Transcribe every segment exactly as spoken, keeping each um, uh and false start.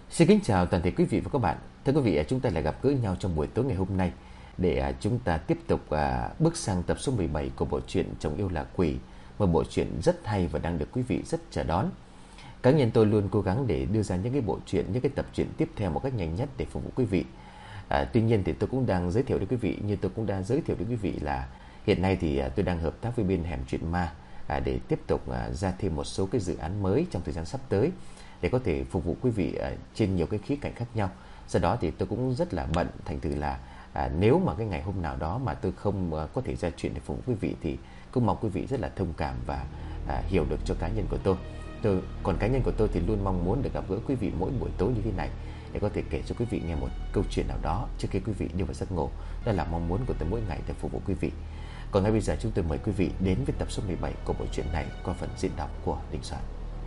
Xin kính chào toàn thể quý vị và các bạn. Thưa quý vị, chúng ta lại gặp gỡ nhau trong buổi tối ngày hôm nay để chúng ta tiếp tục bước sang tập số mười bảy của bộ truyện Chồng Yêu Là Quỷ, một bộ truyện rất hay và đang được quý vị rất chờ đón. Cá nhân tôi luôn cố gắng để đưa ra những cái bộ truyện, những cái tập truyện tiếp theo một cách nhanh nhất để phục vụ quý vị. À, tuy nhiên thì tôi cũng đang giới thiệu đến quý vị, như tôi cũng đã giới thiệu đến quý vị là hiện nay thì tôi đang hợp tác với bên Hẻm Chuyện Ma à, để tiếp tục à, ra thêm một số cái dự án mới trong thời gian sắp tới, để có thể phục vụ quý vị uh, trên nhiều cái khía cạnh khác nhau. Do đó thì tôi cũng rất là bận, thành thử là uh, nếu mà cái ngày hôm nào đó mà tôi không uh, có thể ra chuyện để phục vụ quý vị thì cũng mong quý vị rất là thông cảm và uh, hiểu được cho cá nhân của tôi. tôi. Còn cá nhân của tôi thì luôn mong muốn được gặp gỡ quý vị mỗi buổi tối như thế này để có thể kể cho quý vị nghe một câu chuyện nào đó trước khi quý vị đi vào giấc ngủ. Đó là mong muốn của tôi mỗi ngày để phục vụ quý vị. Còn ngay bây giờ chúng tôi mời quý vị đến với tập số mười bảy của bộ truyện này qua phần diễn đọc của Đình Soạn.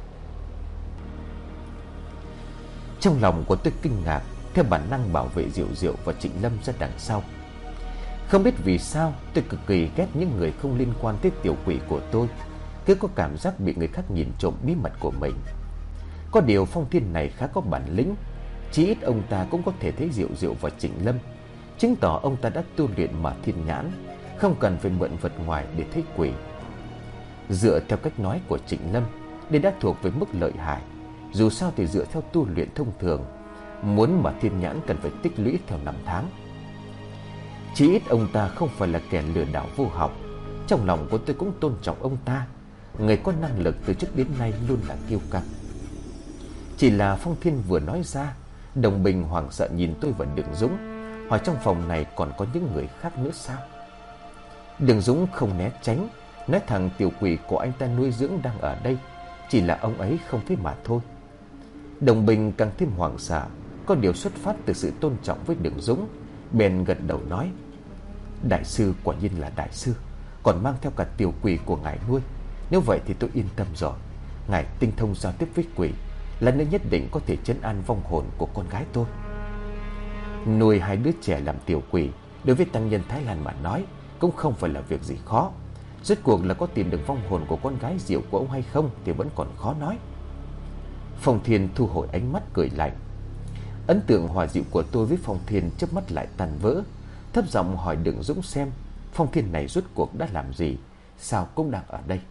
Trong lòng của tôi kinh ngạc, theo bản năng bảo vệ Diệu Diệu và Trịnh Lâm ra đằng sau. Không biết vì sao tôi cực kỳ ghét những người không liên quan tới tiểu quỷ của tôi, cứ có cảm giác bị người khác nhìn trộm bí mật của mình. Có điều Phong Thiên này khá có bản lĩnh, chí ít ông ta cũng có thể thấy Diệu Diệu và Trịnh Lâm, chứng tỏ ông ta đã tu luyện mà thiên nhãn, không cần phải mượn vật ngoài để thấy quỷ. Dựa theo cách nói của Trịnh Lâm, đây đã thuộc về mức lợi hại. Dù sao thì dựa theo tu luyện thông thường, muốn mà thiên nhãn cần phải tích lũy theo năm tháng. Chỉ ít ông ta không phải là kẻ lừa đảo vô học. Trong lòng của tôi cũng tôn trọng ông ta, người có năng lực từ trước đến nay luôn là kiêu căng. Chỉ là Phong Thiên vừa nói ra, Đồng Bình hoảng sợ nhìn tôi và Đường Dũng, hỏi trong phòng này còn có những người khác nữa sao? Đường Dũng không né tránh, nói thẳng tiểu quỷ của anh ta nuôi dưỡng đang ở đây, chỉ là ông ấy không thấy mà thôi. Đồng Bình càng thêm hoảng sợ, có điều xuất phát từ sự tôn trọng với Đường Dũng, bèn gật đầu nói: Đại sư quả nhiên là đại sư, còn mang theo cả tiểu quỷ của ngài nuôi. Nếu vậy thì tôi yên tâm rồi. Ngài tinh thông giao tiếp với quỷ, là nơi nhất định có thể trấn an vong hồn của con gái tôi. Nuôi hai đứa trẻ làm tiểu quỷ, đối với tăng nhân Thái Lan mà nói cũng không phải là việc gì khó. Rốt cuộc là có tìm được vong hồn của con gái Diệu của ông hay không thì vẫn còn khó nói. Phong Thiên thu hồi ánh mắt cười lạnh. Ấn tượng hòa dịu của tôi với Phong Thiên chớp mắt lại tan vỡ, thấp giọng hỏi Đường Dũng xem Phong Thiên này rốt cuộc đã làm gì, sao cũng đang ở đây.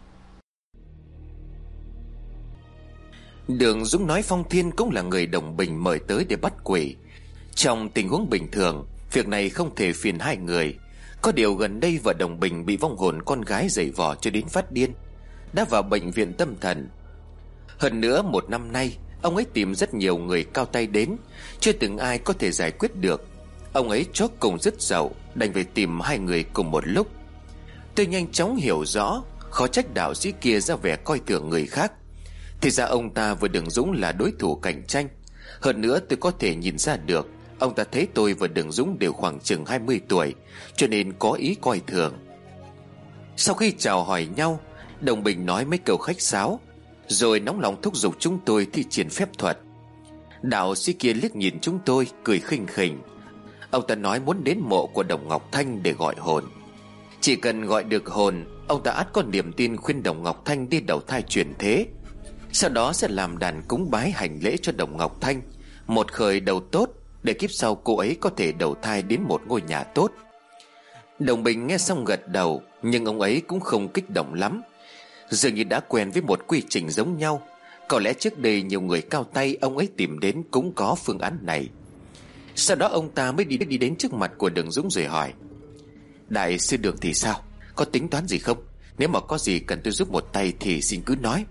Đường Dũng nói Phong Thiên cũng là người Đồng Bình mời tới để bắt quỷ. Trong tình huống bình thường, việc này không thể phiền hai người. Có điều gần đây vợ Đồng Bình bị vong hồn con gái giày vò cho đến phát điên, đã vào bệnh viện tâm thần. Hơn nữa một năm nay, ông ấy tìm rất nhiều người cao tay đến, chưa từng ai có thể giải quyết được. Ông ấy chót cùng rất giàu, đành phải tìm hai người cùng một lúc. Tôi nhanh chóng hiểu rõ, khó trách đạo sĩ kia ra vẻ coi thường người khác. Thì ra ông ta và Đường Dũng là đối thủ cạnh tranh. Hơn nữa tôi có thể nhìn ra được, ông ta thấy tôi và Đường Dũng đều khoảng chừng hai mươi tuổi, cho nên có ý coi thường. Sau khi chào hỏi nhau, Đồng Bình nói mấy câu khách sáo, rồi nóng lòng thúc giục chúng tôi thi triển phép thuật. Đạo sĩ kia liếc nhìn chúng tôi, cười khinh khỉnh. Ông ta nói muốn đến mộ của Đồng Ngọc Thanh để gọi hồn. Chỉ cần gọi được hồn, ông ta ắt có niềm tin khuyên Đồng Ngọc Thanh đi đầu thai chuyển thế. Sau đó sẽ làm đàn cúng bái hành lễ cho Đồng Ngọc Thanh, một khởi đầu tốt, để kiếp sau cô ấy có thể đầu thai đến một ngôi nhà tốt. Đồng Bình nghe xong gật đầu, nhưng ông ấy cũng không kích động lắm. Dường như đã quen với một quy trình giống nhau. Có lẽ trước đây nhiều người cao tay ông ấy tìm đến cũng có phương án này. Sau đó ông ta mới đi, đi đến trước mặt của Đường Dũng rồi hỏi: Đại sư Đường thì sao? Có tính toán gì không? Nếu mà có gì cần tôi giúp một tay thì xin cứ nói.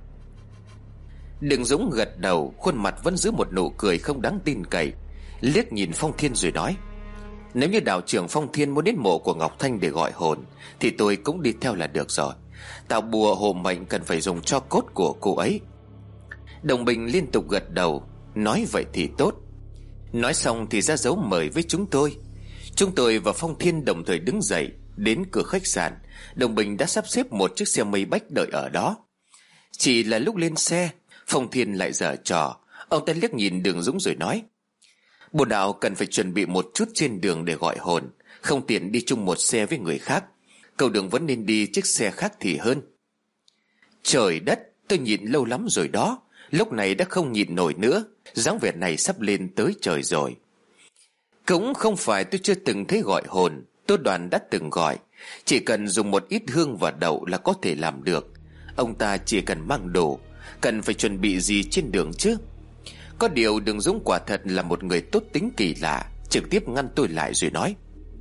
Đường Dũng gật đầu, khuôn mặt vẫn giữ một nụ cười không đáng tin cậy, liếc nhìn Phong Thiên rồi nói: Nếu như đạo trưởng Phong Thiên muốn đến mộ của Ngọc Thanh để gọi hồn thì tôi cũng đi theo là được rồi. Tạo bùa hộ mệnh cần phải dùng cho cốt của cô ấy. Đồng Bình liên tục gật đầu, nói vậy thì tốt. Nói xong thì ra dấu mời với chúng tôi. Chúng tôi và Phong Thiên đồng thời đứng dậy. Đến cửa khách sạn, Đồng Bình đã sắp xếp một chiếc xe mây bách đợi ở đó. Chỉ là lúc lên xe, Phong Thiên lại giở trò. Ông ta liếc nhìn Đường Dũng rồi nói: Bồ đạo cần phải chuẩn bị một chút trên đường để gọi hồn, không tiện đi chung một xe với người khác. Cậu Đường vẫn nên đi chiếc xe khác thì hơn. Trời đất, tôi nhịn lâu lắm rồi đó. lúc này đã không nhịn nổi nữa, dáng vẻ này sắp lên tới trời rồi. Cũng không phải tôi chưa từng thấy gọi hồn, tôi Đoàn đã từng gọi. Chỉ cần dùng một ít hương và đậu là có thể làm được. Ông ta chỉ cần mang đồ, cần phải chuẩn bị gì trên đường chứ? Có điều Đường Dũng quả thật là một người tốt tính kỳ lạ, trực tiếp ngăn tôi lại rồi nói: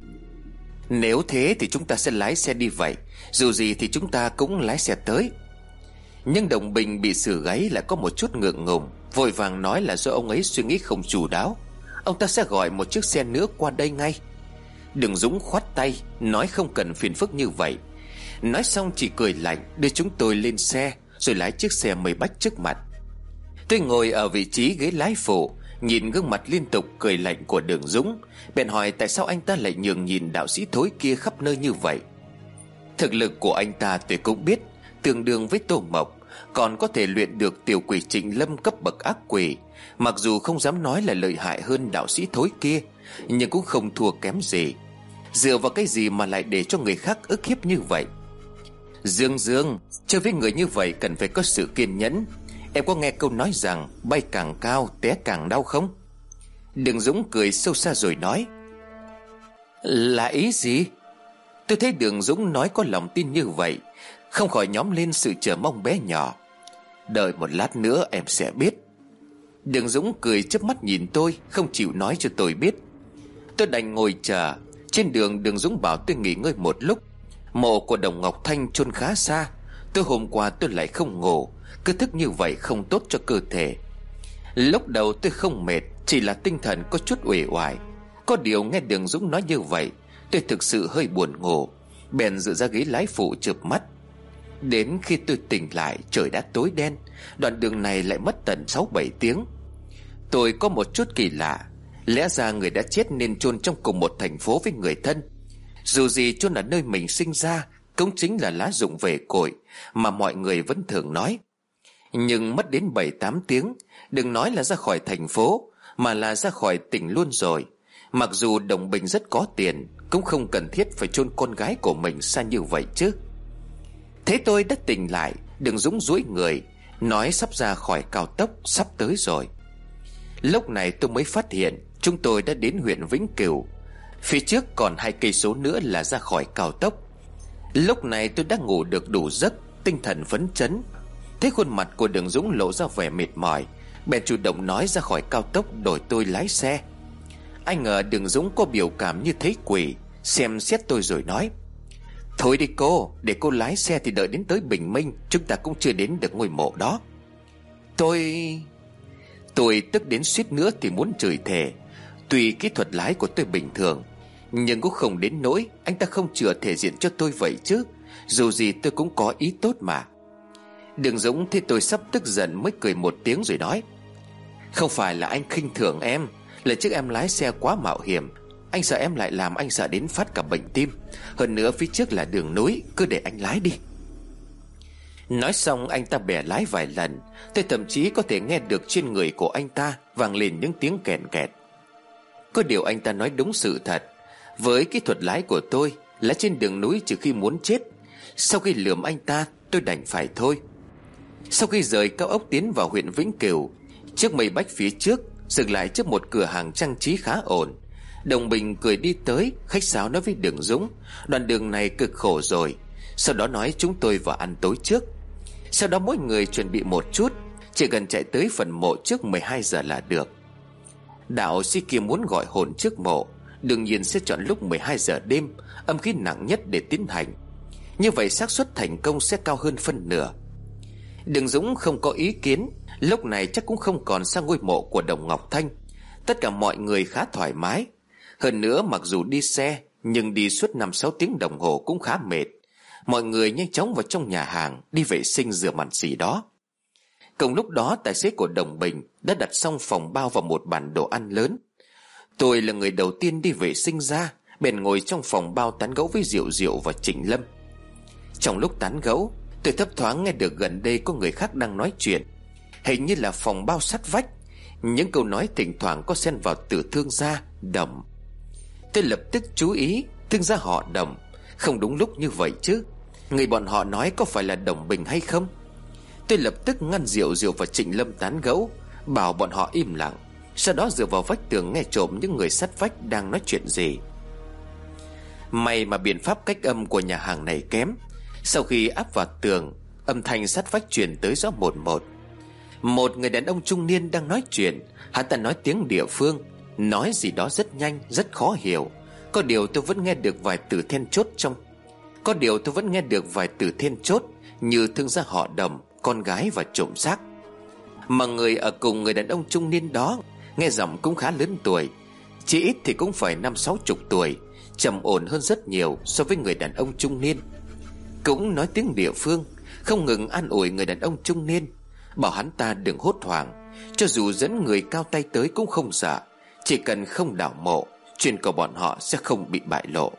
Nếu thế thì chúng ta sẽ lái xe đi vậy, dù gì thì chúng ta cũng lái xe tới. Nhưng Đồng Bình bị sửa gáy lại có một chút ngượng ngùng, vội vàng nói là do ông ấy suy nghĩ không chu đáo. Ông ta sẽ gọi một chiếc xe nữa qua đây ngay. Đường Dũng khoát tay, nói không cần phiền phức như vậy. Nói xong chỉ cười lạnh đưa chúng tôi lên xe, rồi lái chiếc xe mây bách trước mặt. Tôi ngồi ở vị trí ghế lái phụ, nhìn gương mặt liên tục cười lạnh của Đường Dũng, bèn hỏi tại sao anh ta lại nhường nhìn đạo sĩ thối kia khắp nơi như vậy. Thực lực của anh ta tôi cũng biết, tương đương với Tô Mộc, còn có thể luyện được tiểu quỷ Trịnh Lâm cấp bậc ác quỷ. Mặc dù không dám nói là lợi hại hơn đạo sĩ thối kia, nhưng cũng không thua kém gì. Dựa vào cái gì mà lại để cho người khác ức hiếp như vậy? Dương Dương, chơi với người như vậy cần phải có sự kiên nhẫn. Em có nghe câu nói rằng bay càng cao té càng đau không? Đường Dũng cười sâu xa rồi nói: Là ý gì? Tôi thấy Đường Dũng nói có lòng tin như vậy, không khỏi nhóm lên sự chờ mong bé nhỏ. Đợi một lát nữa em sẽ biết. Đường Dũng cười chớp mắt nhìn tôi, không chịu nói cho tôi biết. Tôi đành ngồi chờ. Trên đường Đường Dũng bảo tôi nghỉ ngơi một lúc. Mộ của Đồng Ngọc Thanh chôn khá xa, tôi hôm qua tôi lại không ngủ, cứ thức như vậy không tốt cho cơ thể. Lúc đầu tôi không mệt, chỉ là tinh thần có chút uể oải. Có điều nghe Đường Dũng nói như vậy, tôi thực sự hơi buồn ngủ, bèn dựa ra ghế lái phụ chợp mắt. Đến khi tôi tỉnh lại, trời đã tối đen. Đoạn đường này lại mất tận sáu bảy tiếng. Tôi có một chút kỳ lạ. Lẽ ra người đã chết nên chôn trong cùng một thành phố với người thân. Dù gì chôn ở nơi mình sinh ra cũng chính là lá rụng về cội mà mọi người vẫn thường nói. Nhưng mất đến bảy tám tiếng, đừng nói là ra khỏi thành phố, mà là ra khỏi tỉnh luôn rồi. Mặc dù Đồng Bình rất có tiền, cũng không cần thiết phải chôn con gái của mình xa như vậy chứ. Thế tôi đã tỉnh lại, Đường Dũng duỗi người, nói sắp ra khỏi cao tốc, sắp tới rồi. Lúc này tôi mới phát hiện chúng tôi đã đến huyện Vĩnh Cửu. Phía trước còn hai cây số nữa là ra khỏi cao tốc. Lúc này tôi đã ngủ được đủ giấc, tinh thần phấn chấn. Thấy khuôn mặt của Đường Dũng lộ ra vẻ mệt mỏi, bèn chủ động nói ra khỏi cao tốc đổi tôi lái xe. Ai ngờ Đường Dũng có biểu cảm như thấy quỷ, xem xét tôi rồi nói: Thôi đi cô, để cô lái xe thì đợi đến tới bình minh chúng ta cũng chưa đến được ngôi mộ đó. Tôi... Tôi tức đến suýt nữa thì muốn chửi thề. Tuy kỹ thuật lái của tôi bình thường, nhưng cũng không đến nỗi anh ta không chừa thể diện cho tôi vậy chứ. Dù gì tôi cũng có ý tốt mà. Đường Dũng thấy tôi sắp tức giận mới cười một tiếng rồi nói: Không phải là anh khinh thường em, là trước em lái xe quá mạo hiểm. Anh sợ em lại làm anh sợ đến phát cả bệnh tim. Hơn nữa phía trước là đường núi, cứ để anh lái đi. Nói xong anh ta bẻ lái vài lần. Tôi thậm chí có thể nghe được trên người của anh ta vang lên những tiếng kèn kẹt. Có điều anh ta nói đúng sự thật. Với kỹ thuật lái của tôi là trên đường núi trừ khi muốn chết. Sau khi lườm anh ta, tôi đành phải thôi. Sau khi rời cao ốc tiến vào huyện Vĩnh Cửu, chiếc mây bách phía trước dừng lại trước một cửa hàng trang trí khá ổn. Đồng Bình cười đi tới, khách sáo nói với Đường Dũng đoạn đường này cực khổ rồi. Sau đó nói chúng tôi vào ăn tối trước. Sau đó mỗi người chuẩn bị một chút, chỉ cần chạy tới phần mộ trước mười hai giờ là được. Đạo sĩ kia muốn gọi hồn trước mộ, đương nhiên sẽ chọn lúc mười hai giờ đêm, âm khí nặng nhất để tiến hành. Như vậy xác suất thành công sẽ cao hơn phân nửa. Đường Dũng không có ý kiến. Lúc này chắc cũng không còn sang ngôi mộ của Đồng Ngọc Thanh. Tất cả mọi người khá thoải mái. Hơn nữa mặc dù đi xe, nhưng đi suốt năm sáu tiếng đồng hồ cũng khá mệt. Mọi người nhanh chóng vào trong nhà hàng, đi vệ sinh rửa mặt gì đó. Cùng lúc đó tài xế của Đồng Bình đã đặt xong phòng bao vào một bàn đồ ăn lớn. Tôi là người đầu tiên đi vệ sinh ra, bèn ngồi trong phòng bao tán gẫu với Diệu Diệu và Trịnh Lâm. Trong lúc tán gẫu, tôi thấp thoáng nghe được gần đây có người khác đang nói chuyện. Hình như là phòng bao sát vách. Những câu nói thỉnh thoảng có xen vào từ thương gia, Đồng. Tôi lập tức chú ý, thương gia họ Đồng. Không đúng lúc như vậy chứ. Người bọn họ nói có phải là Đồng Bình hay không? Tôi lập tức ngăn Diệu Diệu và Trịnh Lâm tán gẫu, bảo bọn họ im lặng. Sau đó dựa vào vách tường nghe trộm những người sát vách đang nói chuyện gì. May mà biện pháp cách âm của nhà hàng này kém. Sau khi áp vào tường, âm thanh sát vách truyền tới rõ một một. Một người đàn ông trung niên đang nói chuyện. Hắn ta nói tiếng địa phương, nói gì đó rất nhanh, rất khó hiểu. Có điều tôi vẫn nghe được vài từ then chốt trong Có điều tôi vẫn nghe được vài từ then chốt như thương gia họ Đồng, con gái và trộm xác. Mà người ở cùng người đàn ông trung niên đó nghe giọng cũng khá lớn tuổi, chỉ ít thì cũng phải năm sáu chục tuổi, trầm ổn hơn rất nhiều so với người đàn ông trung niên. Cũng nói tiếng địa phương, không ngừng an ủi người đàn ông trung niên, bảo hắn ta đừng hốt hoảng, cho dù dẫn người cao tay tới cũng không sợ, chỉ cần không đảo mộ, chuyện của bọn họ sẽ không bị bại lộ.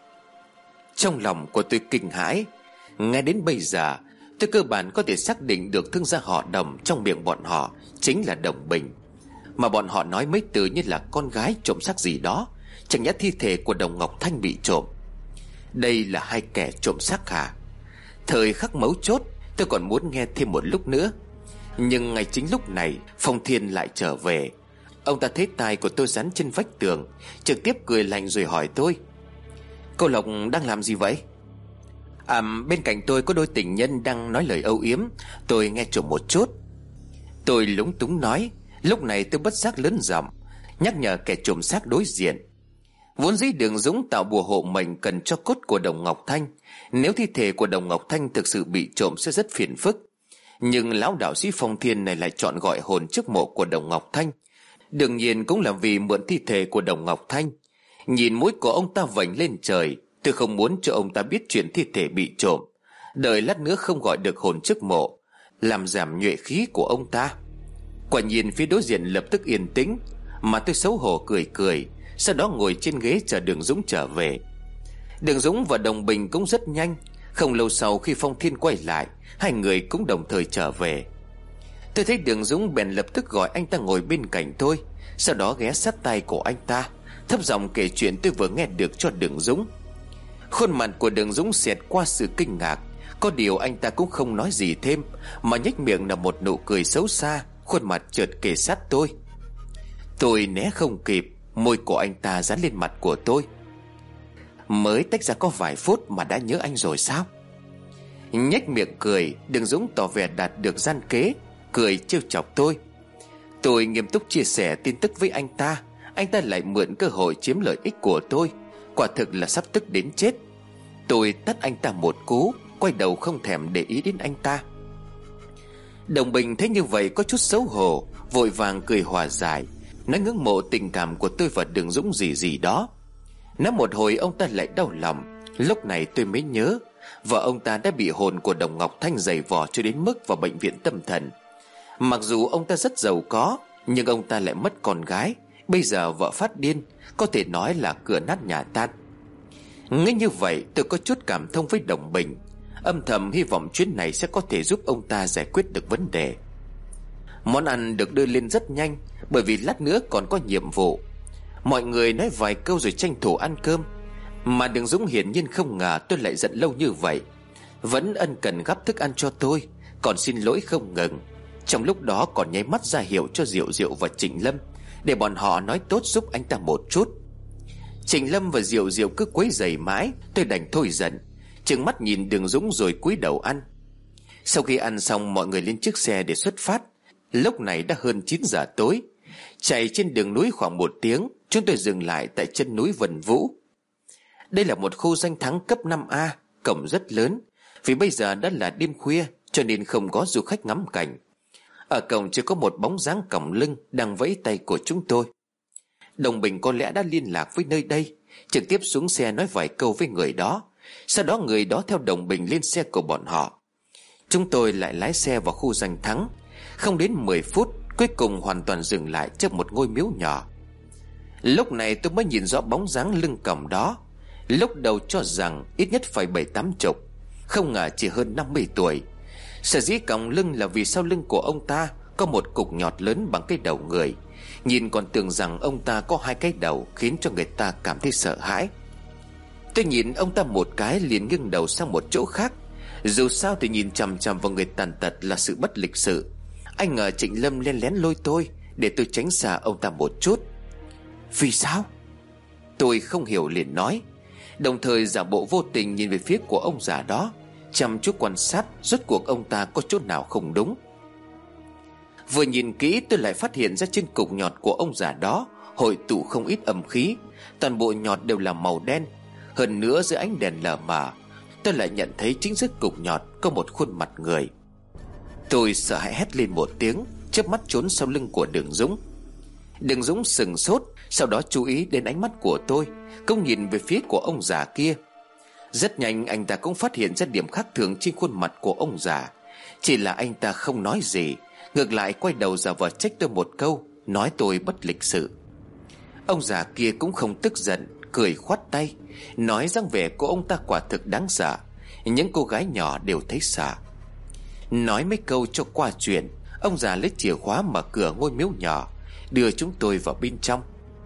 Trong lòng của tôi kinh hãi. Ngay đến bây giờ tôi cơ bản có thể xác định được thương gia họ Đồng trong miệng bọn họ chính là Đồng Bình. Mà bọn họ nói mấy từ như là con gái trộm xác gì đó, chẳng nhẽ thi thể của Đồng Ngọc Thanh bị trộm. Đây là hai kẻ trộm xác hả? Thời khắc mấu chốt tôi còn muốn nghe thêm một lúc nữa. Nhưng ngay chính lúc này Phong Thiên lại trở về. Ông ta thấy tai của tôi dán trên vách tường, trực tiếp cười lạnh rồi hỏi tôi: "Cô Lộc đang làm gì vậy?" À, bên cạnh tôi có đôi tình nhân đang nói lời âu yếm, tôi nghe trộm một chút. Tôi lúng túng nói. Lúc này tôi bất giác lớn giọng nhắc nhở kẻ trộm xác đối diện. Vốn dĩ Đường Dũng tạo bùa hộ mệnh cần cho cốt của Đồng Ngọc Thanh. Nếu thi thể của Đồng Ngọc Thanh thực sự bị trộm sẽ rất phiền phức. Nhưng lão đạo sĩ Phong Thiên này lại chọn gọi hồn trước mộ của Đồng Ngọc Thanh, đương nhiên cũng là vì mượn thi thể của Đồng Ngọc Thanh. Nhìn mũi của ông ta vểnh lên trời, tôi không muốn cho ông ta biết chuyện thi thể bị trộm, đợi lát nữa không gọi được hồn trước mộ, làm giảm nhuệ khí của ông ta. Quả nhiên phía đối diện lập tức yên tĩnh, mà tôi xấu hổ cười cười, sau đó ngồi trên ghế chờ Đường Dũng trở về. Đường Dũng và Đồng Bình cũng rất nhanh. Không lâu sau khi Phong Thiên quay lại, hai người cũng đồng thời trở về. Tôi thấy Đường Dũng bèn lập tức gọi anh ta ngồi bên cạnh tôi, sau đó ghé sát tai của anh ta, thấp giọng kể chuyện tôi vừa nghe được cho Đường Dũng. Khuôn mặt của Đường Dũng xẹt qua sự kinh ngạc, có điều anh ta cũng không nói gì thêm, mà nhếch miệng là một nụ cười xấu xa, khuôn mặt chợt kề sát tôi. Tôi né không kịp, môi của anh ta dán lên mặt của tôi. Mới tách ra có vài phút mà đã nhớ anh rồi sao? Nhếch miệng cười, Đường Dũng tỏ vẻ đạt được gian kế, cười trêu chọc tôi. Tôi nghiêm túc chia sẻ tin tức với anh ta, anh ta lại mượn cơ hội chiếm lợi ích của tôi, quả thực là sắp tức đến chết. Tôi tát anh ta một cú, quay đầu không thèm để ý đến anh ta. Đồng Bình thấy như vậy có chút xấu hổ, vội vàng cười hòa giải, nói ngưỡng mộ tình cảm của tôi và Đường Dũng gì gì đó. Nói một hồi ông ta lại đau lòng. Lúc này tôi mới nhớ vợ ông ta đã bị hồn của Đồng Ngọc Thanh giày vò cho đến mức vào bệnh viện tâm thần. Mặc dù ông ta rất giàu có, nhưng ông ta lại mất con gái. Bây giờ vợ phát điên, có thể nói là cửa nát nhà tan. Nghĩ như vậy tôi có chút cảm thông với Đồng Bình, âm thầm hy vọng chuyến này sẽ có thể giúp ông ta giải quyết được vấn đề. Món ăn được đưa lên rất nhanh, bởi vì lát nữa còn có nhiệm vụ. Mọi người nói vài câu rồi tranh thủ ăn cơm. Mà Đường Dũng hiển nhiên không ngờ tôi lại giận lâu như vậy, vẫn ân cần gắp thức ăn cho tôi, còn xin lỗi không ngừng. Trong lúc đó còn nháy mắt ra hiệu cho Diệu Diệu và Trịnh Lâm, để bọn họ nói tốt giúp anh ta một chút. Trịnh Lâm và Diệu Diệu cứ quấy rầy mãi, tôi đành thôi giận, trừng mắt nhìn Đường Dũng rồi cúi đầu ăn. Sau khi ăn xong, mọi người lên chiếc xe để xuất phát. Lúc này đã hơn chín giờ tối. Chạy trên đường núi khoảng một tiếng, chúng tôi dừng lại tại chân núi Vân Vũ. Đây là một khu danh thắng cấp năm A, cổng rất lớn. Vì bây giờ đã là đêm khuya, cho nên không có du khách ngắm cảnh. Ở cổng chỉ có một bóng dáng còng lưng đang vẫy tay của chúng tôi. Đồng Bình có lẽ đã liên lạc với nơi đây, trực tiếp xuống xe nói vài câu với người đó. Sau đó người đó theo Đồng Bình lên xe của bọn họ. Chúng tôi lại lái xe vào khu danh thắng. Không đến mười phút, cuối cùng hoàn toàn dừng lại trước một ngôi miếu nhỏ. Lúc này tôi mới nhìn rõ bóng dáng lưng còng đó. Lúc đầu cho rằng ít nhất phải bảy tám chục, không ngờ chỉ hơn năm mươi tuổi. Sở dĩ còng lưng là vì sau lưng của ông ta có một cục nhọt lớn bằng cái đầu người. Nhìn còn tưởng rằng ông ta có hai cái đầu, khiến cho người ta cảm thấy sợ hãi. Tôi nhìn ông ta một cái liền nghiêng đầu sang một chỗ khác. Dù sao thì nhìn chằm chằm vào người tàn tật là sự bất lịch sự. Anh ngờ Trịnh Lâm len lén lôi tôi để tôi tránh xa ông ta một chút. Vì sao? Tôi không hiểu liền nói, đồng thời giả bộ vô tình nhìn về phía của ông già đó, chăm chút quan sát rốt cuộc ông ta có chỗ nào không đúng. Vừa nhìn kỹ tôi lại phát hiện ra trên cục nhọt của ông già đó hội tụ không ít âm khí. Toàn bộ nhọt đều là màu đen. Hơn nữa dưới ánh đèn lờ mờ, tôi lại nhận thấy chính giữa cục nhọt có một khuôn mặt người. Tôi sợ hãi hét lên một tiếng, chớp mắt trốn sau lưng của Đường Dũng. Đường Dũng sừng sốt, sau đó chú ý đến ánh mắt của tôi, cũng nhìn về phía của ông già kia. Rất nhanh anh ta cũng phát hiện ra điểm khác thường trên khuôn mặt của ông già. Chỉ là anh ta không nói gì, ngược lại quay đầu giả vờ trách tôi một câu, nói tôi bất lịch sự. Ông già kia cũng không tức giận, cười khoát tay, nói dáng vẻ của ông ta quả thực đáng sợ. Những cô gái nhỏ đều thấy sợ. Nói mấy câu cho qua chuyện, ông già lấy chìa khóa mở cửa ngôi miếu nhỏ, đưa chúng tôi vào bên trong.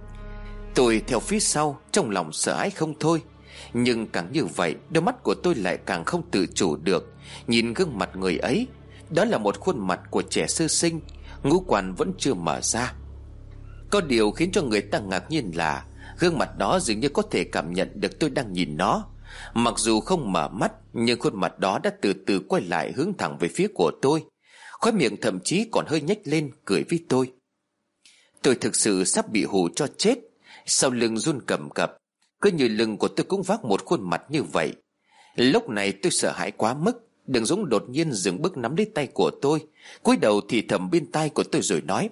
Tôi theo phía sau, trong lòng sợ hãi không thôi. Nhưng càng như vậy, đôi mắt của tôi lại càng không tự chủ được nhìn gương mặt người ấy. Đó là một khuôn mặt của trẻ sơ sinh, ngũ quan vẫn chưa mở ra. Có điều khiến cho người ta ngạc nhiên là gương mặt đó dường như có thể cảm nhận được tôi đang nhìn nó. Mặc dù không mở mắt, nhưng khuôn mặt đó đã từ từ quay lại hướng thẳng về phía của tôi. Khóe miệng thậm chí còn hơi nhếch lên cười với tôi. Tôi thực sự sắp bị hù cho chết. Sau lưng run cầm cập, cứ như lưng của tôi cũng vác một khuôn mặt như vậy. Lúc này tôi sợ hãi quá mức. Đường Dũng đột nhiên dừng bước nắm lấy tay của tôi, cúi đầu thì thầm bên tai của tôi rồi nói,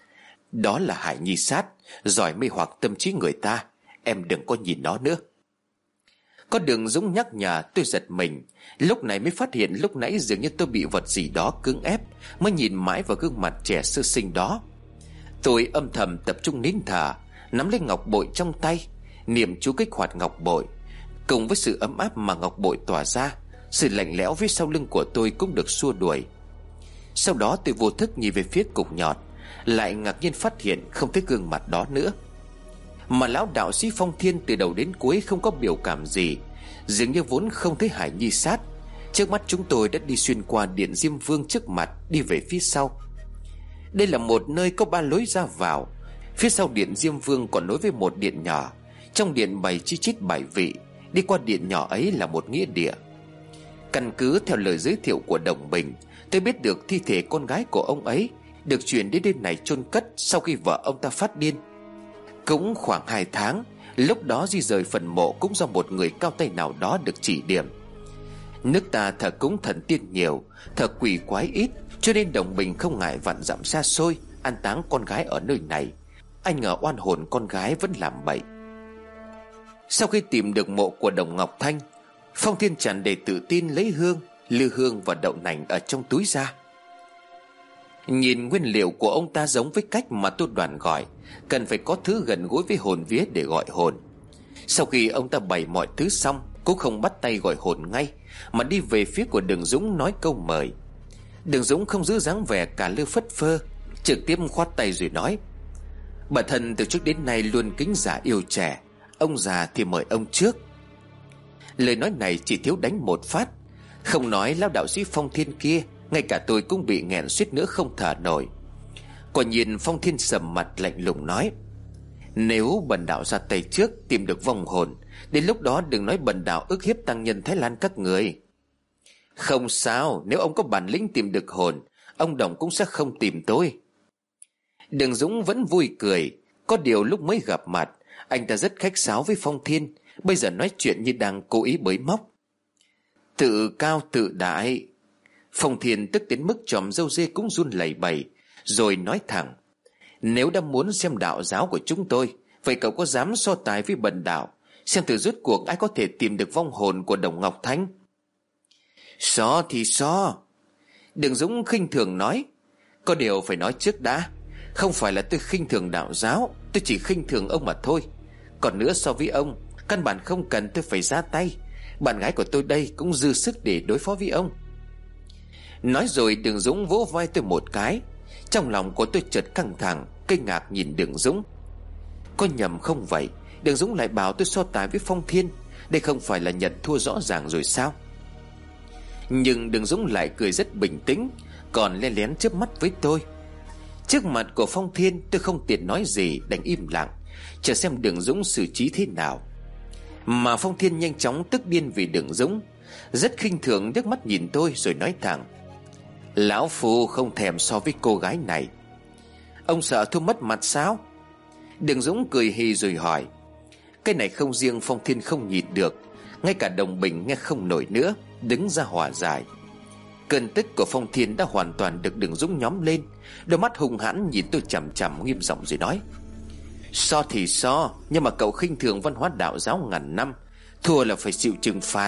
đó là Hải Nhi Sát, giỏi mê hoặc tâm trí người ta, em đừng có nhìn nó nữa. Có Đường Dũng nhắc nhở, tôi giật mình. Lúc này mới phát hiện lúc nãy dường như tôi bị vật gì đó cưỡng ép, mới nhìn mãi vào gương mặt trẻ sơ sinh đó. Tôi âm thầm tập trung nín thở, nắm lấy ngọc bội trong tay, niệm chú kích hoạt ngọc bội. Cùng với sự ấm áp mà ngọc bội tỏa ra, sự lạnh lẽo phía sau lưng của tôi cũng được xua đuổi. Sau đó tôi vô thức nhìn về phía cục nhọt, lại ngạc nhiên phát hiện không thấy gương mặt đó nữa. Mà lão đạo sĩ Phong Thiên từ đầu đến cuối không có biểu cảm gì, dường như vốn không thấy Hải Nhi Sát. Trước mắt chúng tôi đã đi xuyên qua điện Diêm Vương trước mặt, đi về phía sau. Đây là một nơi có ba lối ra vào. Phía sau điện Diêm Vương còn nối với một điện nhỏ. Trong điện bày chi chít bài vị. Đi qua điện nhỏ ấy là một nghĩa địa. Căn cứ theo lời giới thiệu của Đồng Bình, tôi biết được thi thể con gái của ông ấy được chuyển đến nơi này chôn cất sau khi vợ ông ta phát điên. Cũng khoảng hai tháng, lúc đó di rời phần mộ cũng do một người cao tay nào đó được chỉ điểm. Nước ta thờ cúng thần tiên nhiều, thờ quỷ quái ít, cho nên Đồng Bình không ngại vạn dặm xa xôi an táng con gái ở nơi này. Anh ngờ oan hồn con gái vẫn làm bậy. Sau khi tìm được mộ của Đồng Ngọc Thanh, Phong Thiên tràn đầy tự tin lấy hương, lư hương và đậu nành ở trong túi ra. Nhìn nguyên liệu của ông ta giống với cách mà tôi đoán gọi, cần phải có thứ gần gũi với hồn vía để gọi hồn. Sau khi ông ta bày mọi thứ xong, cũng không bắt tay gọi hồn ngay, mà đi về phía của Đường Dũng nói câu mời. Đường Dũng không giữ dáng vẻ cả lơ phất phơ, trực tiếp khoát tay rồi nói, bản thân từ trước đến nay luôn kính già yêu trẻ, ông già thì mời ông trước. Lời nói này chỉ thiếu đánh một phát. Không nói lão đạo sĩ Phong Thiên kia, ngay cả tôi cũng bị nghẹn suýt nữa không thở nổi. Quả nhiên Phong Thiên sầm mặt lạnh lùng nói, nếu bần đạo ra tay trước tìm được vong hồn, đến lúc đó đừng nói bần đạo ức hiếp tăng nhân Thái Lan các người. Không sao, nếu ông có bản lĩnh tìm được hồn, ông Đồng cũng sẽ không tìm tôi. Đường Dũng vẫn vui cười. Có điều lúc mới gặp mặt, anh ta rất khách sáo với Phong Thiên, bây giờ nói chuyện như đang cố ý bới móc. Tự cao tự đại. Phong Thiên tức đến mức chòm râu dê cũng run lẩy bẩy, rồi nói thẳng, nếu đã muốn xem đạo giáo của chúng tôi, vậy cậu có dám so tài với bần đạo, xem thử rốt cuộc ai có thể tìm được vong hồn của Đồng Ngọc Thanh? So thì so. Đường Dũng khinh thường nói, có điều phải nói trước đã, không phải là tôi khinh thường đạo giáo, tôi chỉ khinh thường ông mà thôi. Còn nữa, so với ông, căn bản không cần tôi phải ra tay, bạn gái của tôi đây cũng dư sức để đối phó với ông. Nói rồi Đường Dũng vỗ vai tôi một cái. Trong lòng của tôi chợt căng thẳng, kinh ngạc nhìn Đường Dũng. Có nhầm không vậy? Đường Dũng lại bảo tôi so tài với Phong Thiên, đây không phải là nhận thua rõ ràng rồi sao? Nhưng Đường Dũng lại cười rất bình tĩnh, còn lén lén chớp mắt với tôi. Trước mặt của Phong Thiên tôi không tiện nói gì, đành im lặng chờ xem Đường Dũng xử trí thế nào. Mà Phong Thiên nhanh chóng tức điên vì Đường Dũng, rất khinh thường liếc mắt nhìn tôi rồi nói thẳng: "Lão phu không thèm so với cô gái này." "Ông sợ tôi mất mặt sao?" Đường Dũng cười hì rồi hỏi. Cái này không riêng Phong Thiên không nhịn được, ngay cả Đồng Bình nghe không nổi nữa, đứng ra hòa giải. Cơn tức của Phong Thiên đã hoàn toàn được Đường Dũng nhóm lên, đôi mắt hung hãn nhìn tôi chằm chằm nghiêm giọng rồi nói: "So thì so, nhưng mà cậu khinh thường văn hóa đạo giáo ngàn năm, thua là phải chịu trừng phạt."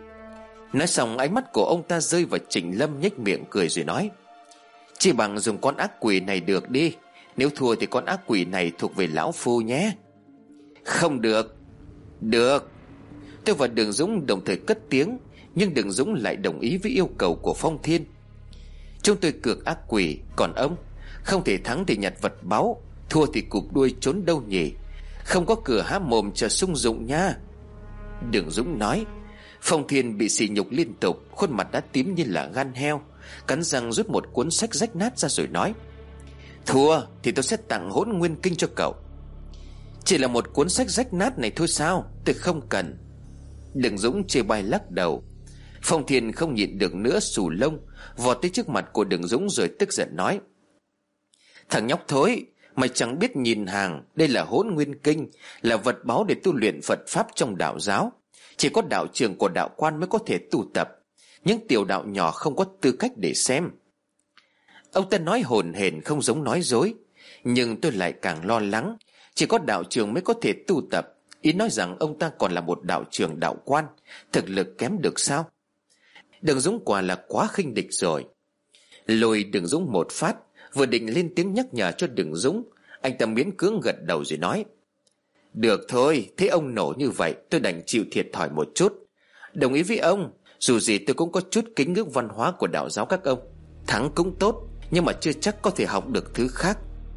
Nói xong ánh mắt của ông ta rơi vào Trịnh Lâm, nhếch miệng cười rồi nói: "Chỉ bằng dùng con ác quỷ này được đi, nếu thua thì con ác quỷ này thuộc về lão phu nhé." "Không được." "Được." Tôi và Đường Dũng đồng thời cất tiếng, nhưng Đường Dũng lại đồng ý với yêu cầu của Phong Thiên. "Chúng tôi cược ác quỷ, còn ông không thể thắng thì nhặt vật báu, thua thì cụp đuôi trốn đâu nhỉ? Không có cửa há mồm chờ sung dụng nha." Đường Dũng nói. Phong Thiên bị sỉ nhục liên tục, khuôn mặt đã tím như là gan heo, cắn răng rút một cuốn sách rách nát ra rồi nói: "Thua thì tôi sẽ tặng Hỗn Nguyên Kinh cho cậu." "Chỉ là một cuốn sách rách nát này thôi sao? Tôi không cần." Đường Dũng chê bai lắc đầu. Phong Thiên không nhịn được nữa, xù lông vọt tới trước mặt của Đường Dũng rồi tức giận nói: "Thằng nhóc thối, mày chẳng biết nhìn hàng. Đây là Hỗn Nguyên Kinh, là vật báu để tu luyện Phật pháp trong đạo giáo. Chỉ có đạo trường của đạo quan mới có thể tu tập, những tiểu đạo nhỏ không có tư cách để xem." Ông ta nói hồn hển không giống nói dối, nhưng tôi lại càng lo lắng. Chỉ có đạo trường mới có thể tu tập, ý nói rằng ông ta còn là một đạo trường đạo quan, thực lực kém được sao? Đường Dũng quả là quá khinh địch rồi. Lôi Đường Dũng một phát, vừa định lên tiếng nhắc nhở cho Đường Dũng, anh ta miễn cưỡng gật đầu rồi nói: "Được thôi, thế ông nổ như vậy tôi đành chịu thiệt thòi một chút. Đồng ý với ông, dù gì tôi cũng có chút kính ngưỡng văn hóa của đạo giáo các ông. Thắng cũng tốt, nhưng mà chưa chắc có thể học được thứ khác."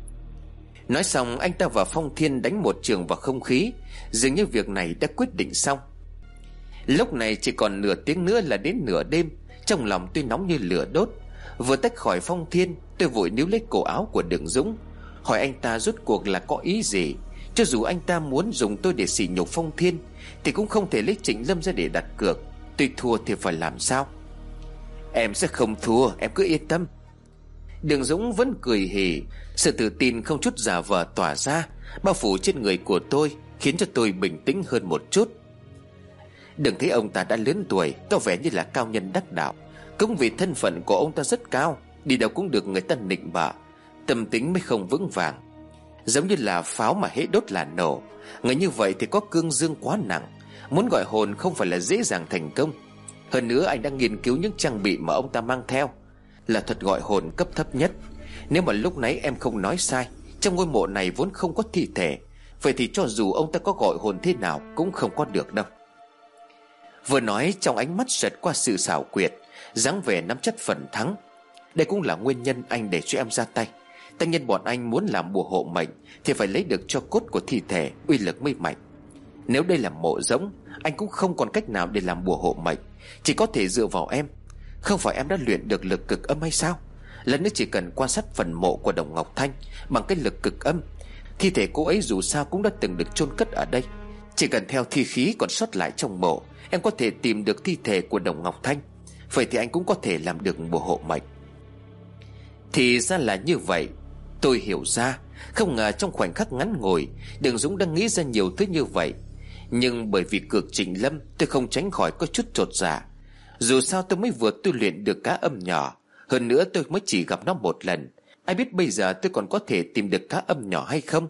Nói xong anh ta và Phong Thiên đánh một trường vào không khí, dường như việc này đã quyết định xong. Lúc này chỉ còn nửa tiếng nữa là đến nửa đêm. Trong lòng tôi nóng như lửa đốt. Vừa tách khỏi Phong Thiên, tôi vội níu lấy cổ áo của Đường Dũng, hỏi anh ta rốt cuộc là có ý gì. Cho dù anh ta muốn dùng tôi để sỉ nhục Phong Thiên, thì cũng không thể lấy Trịnh Lâm ra để đặt cược. Tôi thua thì phải làm sao? "Em sẽ không thua, em cứ yên tâm." Đường Dũng vẫn cười hì, sự tự tin không chút giả vờ tỏa ra, bao phủ trên người của tôi, khiến cho tôi bình tĩnh hơn một chút. Đừng thấy ông ta đã lớn tuổi, có vẻ như là cao nhân đắc đạo, cũng vì thân phận của ông ta rất cao, đi đâu cũng được người ta nịnh bợ, tâm tính mới không vững vàng. Giống như là pháo mà hễ đốt là nổ. Người như vậy thì có cương dương quá nặng, muốn gọi hồn không phải là dễ dàng thành công. Hơn nữa anh đang nghiên cứu những trang bị mà ông ta mang theo, là thuật gọi hồn cấp thấp nhất. Nếu mà lúc nãy em không nói sai, trong ngôi mộ này vốn không có thi thể, vậy thì cho dù ông ta có gọi hồn thế nào cũng không có được đâu. Vừa nói trong ánh mắt xẹt qua sự xảo quyệt, dáng vẻ nắm chắc phần thắng. Đây cũng là nguyên nhân anh để cho em ra tay. Tất nhiên bọn anh muốn làm bùa hộ mệnh thì phải lấy được cho cốt của thi thể, uy lực mới mạnh. Nếu đây là mộ giống, anh cũng không còn cách nào để làm bùa hộ mệnh, chỉ có thể dựa vào em. Không phải em đã luyện được lực cực âm hay sao? Lần nữa chỉ cần quan sát phần mộ của Đồng Ngọc Thanh bằng cái lực cực âm, thi thể cô ấy dù sao cũng đã từng được chôn cất ở đây. Chỉ cần theo thi khí còn sót lại trong mộ, em có thể tìm được thi thể của Đồng Ngọc Thanh. Vậy thì anh cũng có thể làm được bùa hộ mệnh." Thì ra là như vậy. Tôi hiểu ra. Không ngờ trong khoảnh khắc ngắn ngủi, Đường Dũng đang nghĩ ra nhiều thứ như vậy. Nhưng bởi vì cược Trịnh Lâm, tôi không tránh khỏi có chút chột dạ. Dù sao tôi mới vừa tu luyện được cá âm nhỏ, hơn nữa tôi mới chỉ gặp nó một lần. Ai biết bây giờ tôi còn có thể tìm được cá âm nhỏ hay không.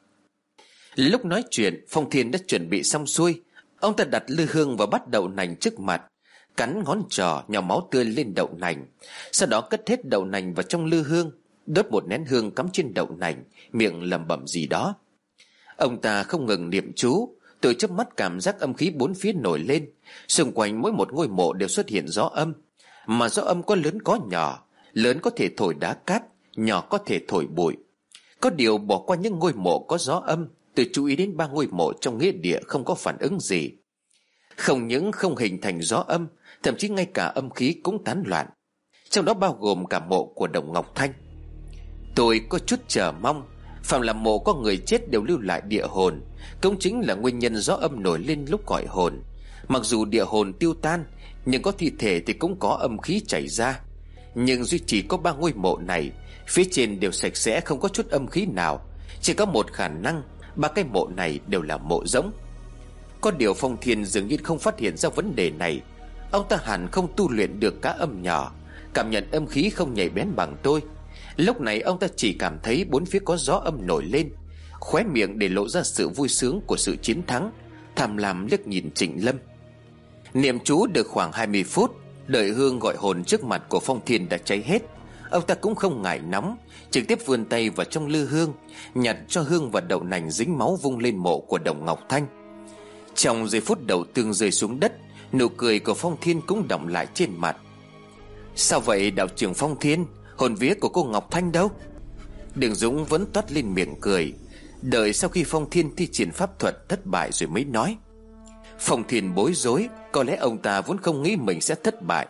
Lúc nói chuyện, Phong Thiên đã chuẩn bị xong xuôi. Ông ta đặt lư hương và bắt đậu nành trước mặt, cắn ngón trỏ nhỏ máu tươi lên đậu nành. Sau đó cất hết đậu nành vào trong lư hương, đốt một nén hương cắm trên đậu nành, miệng lẩm bẩm gì đó. Ông ta không ngừng niệm chú. Từ chớp mắt cảm giác âm khí bốn phía nổi lên. Xung quanh mỗi một ngôi mộ đều xuất hiện gió âm. Mà gió âm có lớn có nhỏ. Lớn có thể thổi đá cát, nhỏ có thể thổi bụi. Có điều bỏ qua những ngôi mộ có gió âm, tôi chú ý đến ba ngôi mộ trong nghĩa địa không có phản ứng gì. Không những không hình thành gió âm, thậm chí ngay cả âm khí cũng tán loạn, trong đó bao gồm cả mộ của Đồng Ngọc Thanh. Tôi có chút chờ mong, phàm là mộ có người chết đều lưu lại địa hồn, cũng chính là nguyên nhân gió âm nổi lên lúc gọi hồn. Mặc dù địa hồn tiêu tan, nhưng có thi thể thì cũng có âm khí chảy ra. Nhưng duy chỉ có ba ngôi mộ này, phía trên đều sạch sẽ, không có chút âm khí nào. Chỉ có một khả năng, ba cái mộ này đều là mộ rỗng. Có điều Phong Thiên dường như không phát hiện ra vấn đề này. Ông ta hẳn không tu luyện được cá âm nhỏ, cảm nhận âm khí không nhạy bén bằng tôi. Lúc này ông ta chỉ cảm thấy bốn phía có gió âm nổi lên, khóe miệng để lộ ra sự vui sướng của sự chiến thắng, tham lam liếc nhìn Trịnh Lâm. Niệm chú được khoảng hai mươi phút, đợi hương gọi hồn trước mặt của Phong Thiên đã cháy hết. Ông ta cũng không ngại nóng, trực tiếp vươn tay vào trong lư hương, nhặt cho hương và đậu nành dính máu vung lên mộ của Đồng Ngọc Thanh. Trong giây phút đầu tương rơi xuống đất, nụ cười của Phong Thiên cũng đọng lại trên mặt. Sao vậy đạo trưởng Phong Thiên? Hồn vía của cô Ngọc Thanh đâu? Đường Dũng vẫn toát lên miệng cười, đợi sau khi Phong Thiên thi triển pháp thuật thất bại rồi mới nói. Phong Thiên bối rối, có lẽ ông ta vốn không nghĩ mình sẽ thất bại.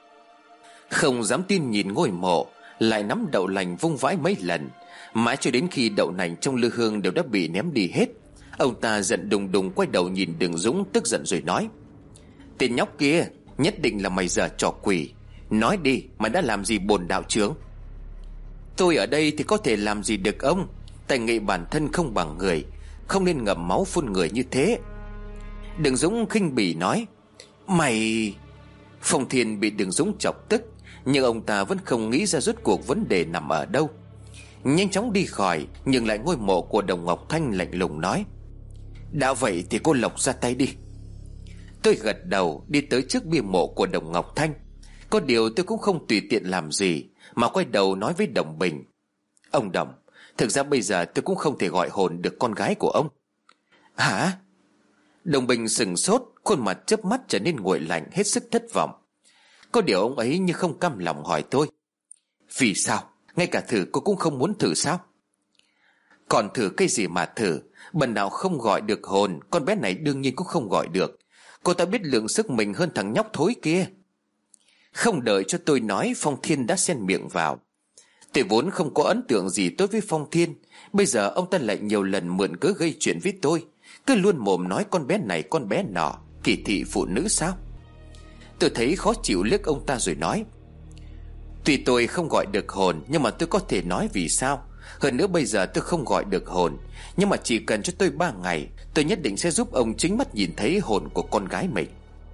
Không dám tin nhìn ngôi mộ, lại nắm đậu lành vung vãi mấy lần, mãi cho đến khi đậu nành trong lư hương đều đã bị ném đi hết. Ông ta giận đùng đùng quay đầu nhìn Đường Dũng tức giận rồi nói. Tên nhóc kia, nhất định là mày giở trò quỷ. Nói đi, mày đã làm gì bổn đạo trưởng? Tôi ở đây thì có thể làm gì được ông? Tài nghệ bản thân không bằng người, không nên ngậm máu phun người như thế. Đường Dũng khinh bỉ nói. Mày... Phong Thiên bị Đường Dũng chọc tức, nhưng ông ta vẫn không nghĩ ra rốt cuộc vấn đề nằm ở đâu. Nhanh chóng đi khỏi, nhưng lại ngôi mộ của Đồng Ngọc Thanh lạnh lùng nói. Đã vậy thì cô Lộc ra tay đi. Tôi gật đầu đi tới trước bia mộ của Đồng Ngọc Thanh. Có điều tôi cũng không tùy tiện làm gì, mà quay đầu nói với Đồng Bình. Ông Đồng, thực ra bây giờ tôi cũng không thể gọi hồn được con gái của ông. Hả? Đồng Bình sừng sốt, khuôn mặt chớp mắt trở nên nguội lạnh, hết sức thất vọng. Có điều ông ấy như không cam lòng hỏi tôi. Vì sao? Ngay cả thử cô cũng không muốn thử sao? Còn thử cái gì mà thử? Bần đạo không gọi được hồn, con bé này đương nhiên cũng không gọi được. Cô ta biết lượng sức mình hơn thằng nhóc thối kia. Không đợi cho tôi nói, Phong Thiên đã xen miệng vào. Tôi vốn không có ấn tượng gì tốt với Phong Thiên, bây giờ ông ta lại nhiều lần mượn cớ gây chuyện với tôi, cứ luôn mồm nói con bé này con bé nọ, kỳ thị phụ nữ sao? Tôi thấy khó chịu liếc ông ta rồi nói. Tuy tôi không gọi được hồn, nhưng mà tôi có thể nói vì sao. Hơn nữa bây giờ tôi không gọi được hồn, nhưng mà chỉ cần cho tôi ba ngày, tôi nhất định sẽ giúp ông chính mắt nhìn thấy hồn của con gái mình.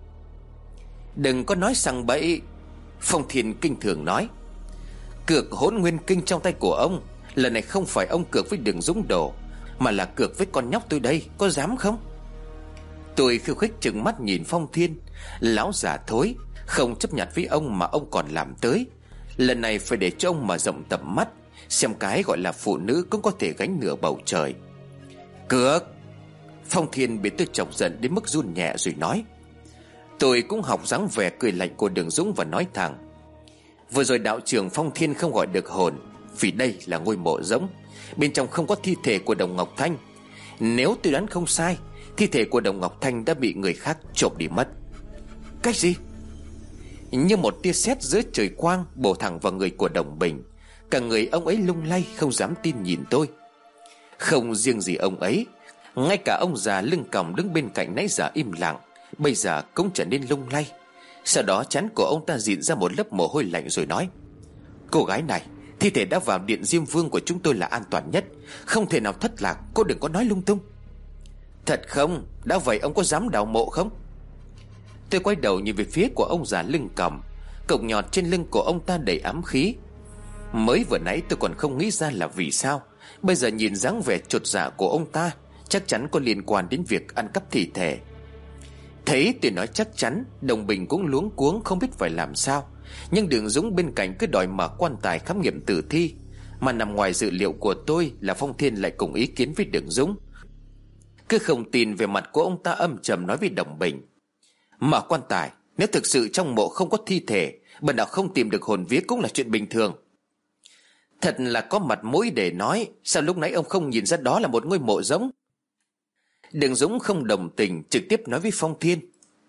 Đừng có nói sằng bậy, Phong Thiên kinh thường nói. Cược Hỗn Nguyên Kinh trong tay của ông, lần này không phải ông cược với Đường Dũng Đồ, mà là cược với con nhóc tôi đây, có dám không? Tôi khiêu khích trừng mắt nhìn Phong Thiên. Lão già thối, không chấp nhận với ông mà ông còn làm tới. Lần này phải để cho ông mở rộng tầm mắt, xem cái gọi là phụ nữ cũng có thể gánh nửa bầu trời. Cược! Phong Thiên bị tôi chọc giận đến mức run nhẹ rồi nói. Tôi cũng học dáng vẻ cười lạnh của Đường Dũng và nói thẳng. Vừa rồi đạo trưởng Phong Thiên không gọi được hồn, vì đây là ngôi mộ rỗng, bên trong không có thi thể của Đồng Ngọc Thanh. Nếu tôi đoán không sai, thi thể của Đồng Ngọc Thanh đã bị người khác trộm đi mất. Cái gì? Như một tia sét giữa trời quang bổ thẳng vào người của Đồng Bình. Cả người ông ấy lung lay, không dám tin nhìn tôi. Không riêng gì ông ấy, ngay cả ông già lưng còng đứng bên cạnh nãy giờ im lặng, bây giờ cũng trở nên lung lay. Sau đó trán của ông ta dịn ra một lớp mồ hôi lạnh rồi nói. Cô gái này, thi thể đã vào điện Diêm Vương của chúng tôi là an toàn nhất, không thể nào thất lạc, cô đừng có nói lung tung. Thật không? Đã vậy ông có dám đào mộ không? Tôi quay đầu nhìn về phía của ông già lưng còng. Cộc nhọt trên lưng của ông ta đầy ám khí. Mới vừa nãy tôi còn không nghĩ ra là vì sao, bây giờ nhìn dáng vẻ chột dạ của ông ta, chắc chắn có liên quan đến việc ăn cắp thi thể. Thấy tôi nói chắc chắn, Đồng Bình cũng luống cuống không biết phải làm sao. Nhưng Đường Dũng bên cạnh cứ đòi mở quan tài khám nghiệm tử thi, mà nằm ngoài dự liệu của tôi là Phong Thiên lại cùng ý kiến với Đường Dũng. Cứ không tin về mặt của ông ta âm trầm nói với Đồng Bình. Mở quan tài, nếu thực sự trong mộ không có thi thể, bần đạo không tìm được hồn vía cũng là chuyện bình thường. Thật là có mặt mũi để nói, sao lúc nãy ông không nhìn ra đó là một ngôi mộ giống? Đường Dũng không đồng tình, trực tiếp nói với Phong Thiên.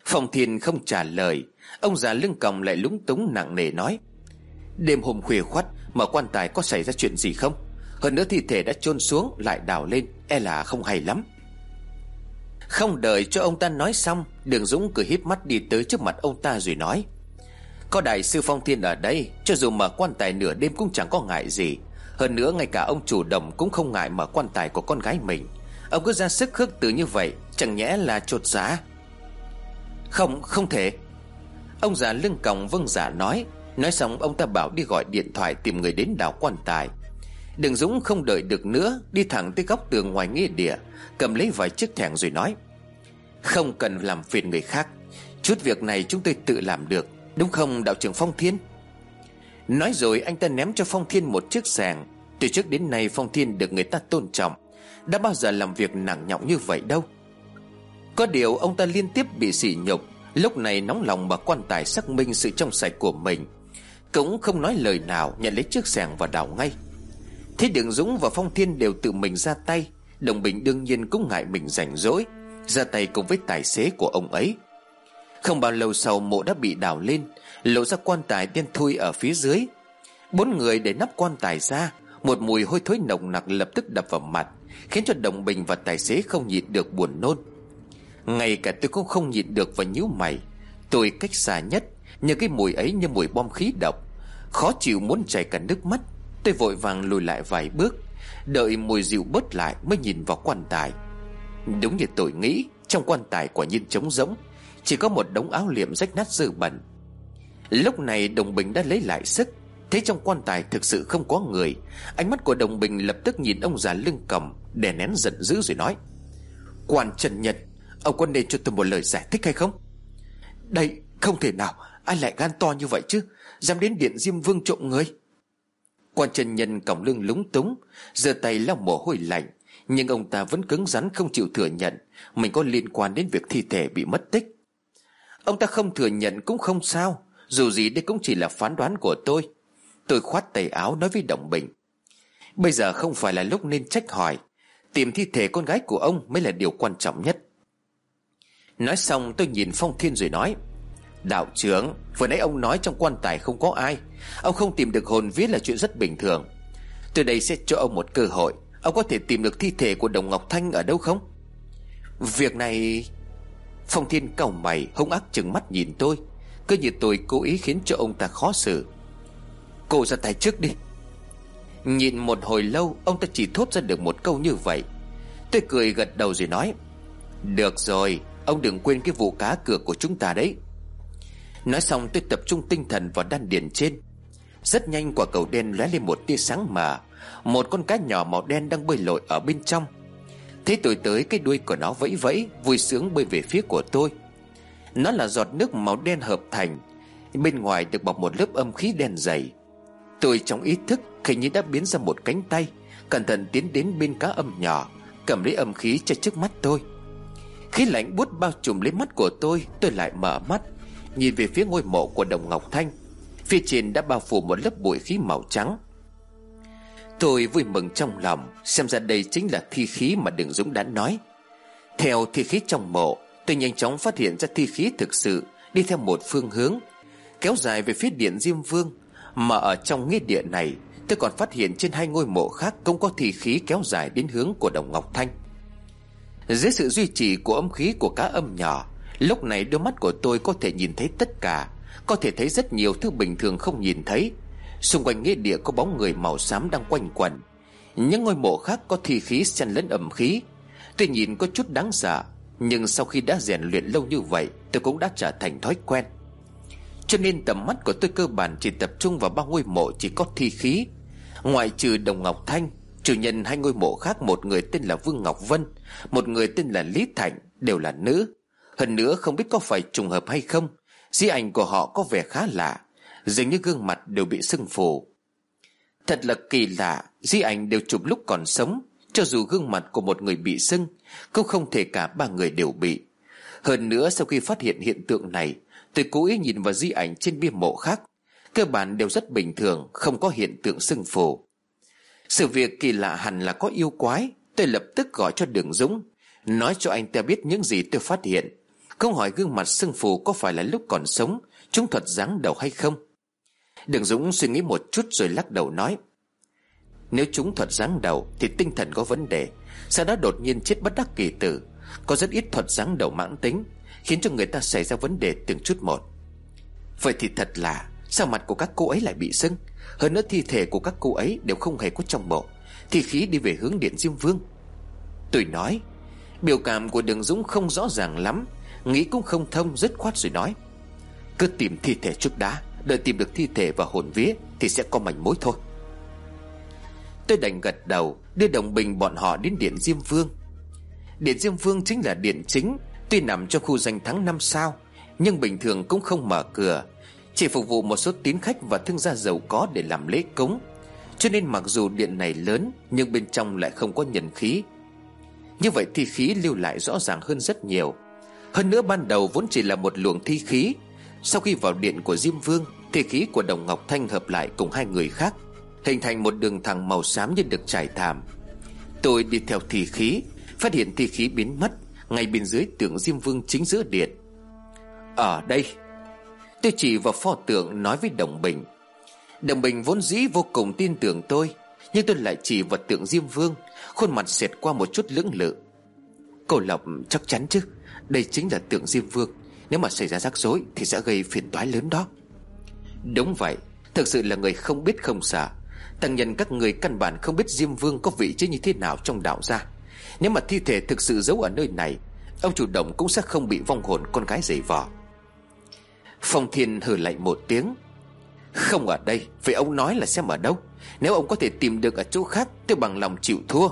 Phong Thiên không trả lời. Ông già lưng còng lại lúng túng nặng nề nói: Đêm hôm khuya khoắt mà quan tài có xảy ra chuyện gì không? Hơn nữa thi thể đã chôn xuống lại đào lên, e là không hay lắm. Không đợi cho ông ta nói xong, Đường Dũng cười híp mắt đi tới trước mặt ông ta rồi nói: Có đại sư Phong Thiên ở đây, cho dù mở quan tài nửa đêm cũng chẳng có ngại gì. Hơn nữa ngay cả ông chủ Đồng cũng không ngại mở quan tài của con gái mình. Ông cứ ra sức khước từ như vậy, chẳng nhẽ là chột dạ? Không, không thể. Ông già lưng còng vâng dạ nói. Nói xong ông ta bảo đi gọi điện thoại tìm người đến đào quan tài. Đường Dũng không đợi được nữa, đi thẳng tới góc tường ngoài nghĩa địa, cầm lấy vài chiếc thẻng rồi nói: Không cần làm phiền người khác, chút việc này chúng tôi tự làm được, đúng không đạo trưởng Phong Thiên? Nói rồi anh ta ném cho Phong Thiên một chiếc xẻng. Từ trước đến nay Phong Thiên được người ta tôn trọng, đã bao giờ làm việc nặng nhọc như vậy đâu. Có điều ông ta liên tiếp bị sỉ nhục, lúc này nóng lòng mà quan tài xác minh sự trong sạch của mình, cũng không nói lời nào, nhận lấy chiếc xẻng và đào ngay. Thế Đường Dũng và Phong Thiên đều tự mình ra tay, Đồng Bình đương nhiên cũng ngại mình rảnh rỗi, ra tay cùng với tài xế của ông ấy. Không bao lâu sau, mộ đã bị đào lên, lộ ra quan tài đen thui ở phía dưới. Bốn người để nắp quan tài ra, một mùi hôi thối nồng nặc lập tức đập vào mặt, khiến cho Đồng Bình và tài xế không nhịn được buồn nôn. Ngay cả tôi cũng không nhịn được và nhíu mày. Tôi cách xa nhất, nhưng cái mùi ấy như mùi bom khí độc, khó chịu muốn chảy cả nước mắt. Tôi vội vàng lùi lại vài bước, đợi mùi dịu bớt lại mới nhìn vào quan tài. Đúng như tôi nghĩ, trong quan tài quả nhiên trống rỗng, chỉ có một đống áo liệm rách nát dơ bẩn. Lúc này Đồng Bình đã lấy lại sức, thấy trong quan tài thực sự không có người. Ánh mắt của Đồng Bình lập tức nhìn ông già lưng còng, đè nén giận dữ rồi nói: Quan Trần Nhật, ông có nên cho tôi một lời giải thích hay không? Đây không thể nào, ai lại gan to như vậy chứ, dám đến điện Diêm Vương trộm người? Quan Trần Nhân còng lưng lúng túng, giơ tay lau mồ hôi lạnh, nhưng ông ta vẫn cứng rắn không chịu thừa nhận mình có liên quan đến việc thi thể bị mất tích. Ông ta không thừa nhận cũng không sao, dù gì đây cũng chỉ là phán đoán của tôi. Tôi khoát tay áo nói với Đồng Bình: Bây giờ không phải là lúc nên trách hỏi, tìm thi thể con gái của ông mới là điều quan trọng nhất. Nói xong tôi nhìn Phong Thiên rồi nói: Đạo trưởng, vừa nãy ông nói trong quan tài không có ai, ông không tìm được hồn vía là chuyện rất bình thường. Từ đây sẽ cho ông một cơ hội, ông có thể tìm được thi thể của Đồng Ngọc Thanh ở đâu không? Việc này... Phong Thiên cau mày hung ác trừng mắt nhìn tôi, cứ như tôi cố ý khiến cho ông ta khó xử. Cô ra tay trước đi. Nhìn một hồi lâu, ông ta chỉ thốt ra được một câu như vậy. Tôi cười gật đầu rồi nói: Được rồi, ông đừng quên cái vụ cá cược của chúng ta đấy. Nói xong tôi tập trung tinh thần vào đan điền trên. Rất nhanh quả cầu đen lóe lên một tia sáng mờ, một con cá nhỏ màu đen đang bơi lội ở bên trong. Thế tôi tới, cái đuôi của nó vẫy vẫy vui sướng bơi về phía của tôi. Nó là giọt nước màu đen hợp thành, bên ngoài được bọc một lớp âm khí đen dày. Tôi trong ý thức hình như đã biến ra một cánh tay, cẩn thận tiến đến bên cá âm nhỏ, cầm lấy âm khí che trước mắt tôi. Khí lạnh buốt bao trùm lấy mắt của tôi. Tôi lại mở mắt, nhìn về phía ngôi mộ của Đồng Ngọc Thanh. Phía trên đã bao phủ một lớp bụi khí màu trắng. Tôi vui mừng trong lòng, xem ra đây chính là thi khí mà Đường Dũng đã nói. Theo thi khí trong mộ, tôi nhanh chóng phát hiện ra thi khí thực sự đi theo một phương hướng, kéo dài về phía điện Diêm Vương. Mà ở trong nghĩa địa này, tôi còn phát hiện trên hai ngôi mộ khác cũng có thi khí kéo dài đến hướng của Đồng Ngọc Thanh. Dưới sự duy trì của âm khí của cá âm nhỏ, lúc này đôi mắt của tôi có thể nhìn thấy tất cả, có thể thấy rất nhiều thứ bình thường không nhìn thấy. Xung quanh nghĩa địa có bóng người màu xám đang quanh quẩn. Những ngôi mộ khác có thi khí xen lẫn âm khí. Tuy nhìn có chút đáng sợ, nhưng sau khi đã rèn luyện lâu như vậy, tôi cũng đã trở thành thói quen. Cho nên tầm mắt của tôi cơ bản chỉ tập trung vào ba ngôi mộ chỉ có thi khí. Ngoại trừ Đồng Ngọc Thanh, chủ nhân hai ngôi mộ khác, một người tên là Vương Ngọc Vân, một người tên là Lý Thạnh, đều là nữ. Hơn nữa không biết có phải trùng hợp hay không, di ảnh của họ có vẻ khá lạ, dường như gương mặt đều bị sưng phù. Thật là kỳ lạ, di ảnh đều chụp lúc còn sống, cho dù gương mặt của một người bị sưng, cũng không thể cả ba người đều bị. Hơn nữa sau khi phát hiện hiện tượng này, tôi cố ý nhìn vào di ảnh trên bia mộ khác, cơ bản đều rất bình thường, không có hiện tượng sưng phù. Sự việc kỳ lạ hẳn là có yêu quái. Tôi lập tức gọi cho Đường Dũng, nói cho anh ta biết những gì tôi phát hiện. Câu hỏi gương mặt sưng phù có phải là lúc còn sống chúng thuật giáng đầu hay không. Đường Dũng suy nghĩ một chút rồi lắc đầu nói: Nếu chúng thuật giáng đầu thì tinh thần có vấn đề, sau đó đột nhiên chết bất đắc kỳ tử. Có rất ít thuật giáng đầu mãn tính, khiến cho người ta xảy ra vấn đề từng chút một. Vậy thì thật là sao mặt của các cô ấy lại bị sưng? Hơn nữa thi thể của các cô ấy đều không hề có trong mộ, thi khí đi về hướng Điện Diêm Vương. Tôi nói. Biểu cảm của Đường Dũng không rõ ràng lắm, nghĩ cũng không thông, dứt khoát rồi nói: Cứ tìm thi thể trước đã, đợi tìm được thi thể và hồn vía thì sẽ có manh mối thôi. Tôi đành gật đầu, đưa Đồng Bình bọn họ đến Điện Diêm Vương. Điện Diêm Vương chính là điện chính, tuy nằm trong khu danh thắng năm sao, nhưng bình thường cũng không mở cửa, chỉ phục vụ một số tín khách và thương gia giàu có để làm lễ cúng. Cho nên mặc dù điện này lớn, nhưng bên trong lại không có nhân khí. Như vậy thi khí lưu lại rõ ràng hơn rất nhiều. Hơn nữa ban đầu vốn chỉ là một luồng thi khí, sau khi vào điện của Diêm Vương, thi khí của Đồng Ngọc Thanh hợp lại cùng hai người khác, hình thành một đường thẳng màu xám như được trải thảm. Tôi đi theo thi khí, phát hiện thi khí biến mất ngay bên dưới tượng Diêm Vương chính giữa điện. Ở đây, tôi chỉ vào pho tượng nói với Đồng Bình. Đồng Bình vốn dĩ vô cùng tin tưởng tôi, nhưng tôi lại chỉ vào tượng Diêm Vương, khuôn mặt xẹt qua một chút lưỡng lự. Cô Lộc chắc chắn chứ? Đây chính là tượng Diêm Vương, nếu mà xảy ra rắc rối thì sẽ gây phiền toái lớn đó. Đúng vậy, thực sự là người không biết không sợ. Tăng nhân các người căn bản không biết Diêm Vương có vị trí như thế nào trong đạo gia. Nếu mà thi thể thực sự giấu ở nơi này, ông chủ động cũng sẽ không bị vong hồn con gái giày vò. Phong Thiên hừ lạnh một tiếng. Không ở đây, vậy ông nói là xem ở đâu? Nếu ông có thể tìm được ở chỗ khác, tôi bằng lòng chịu thua.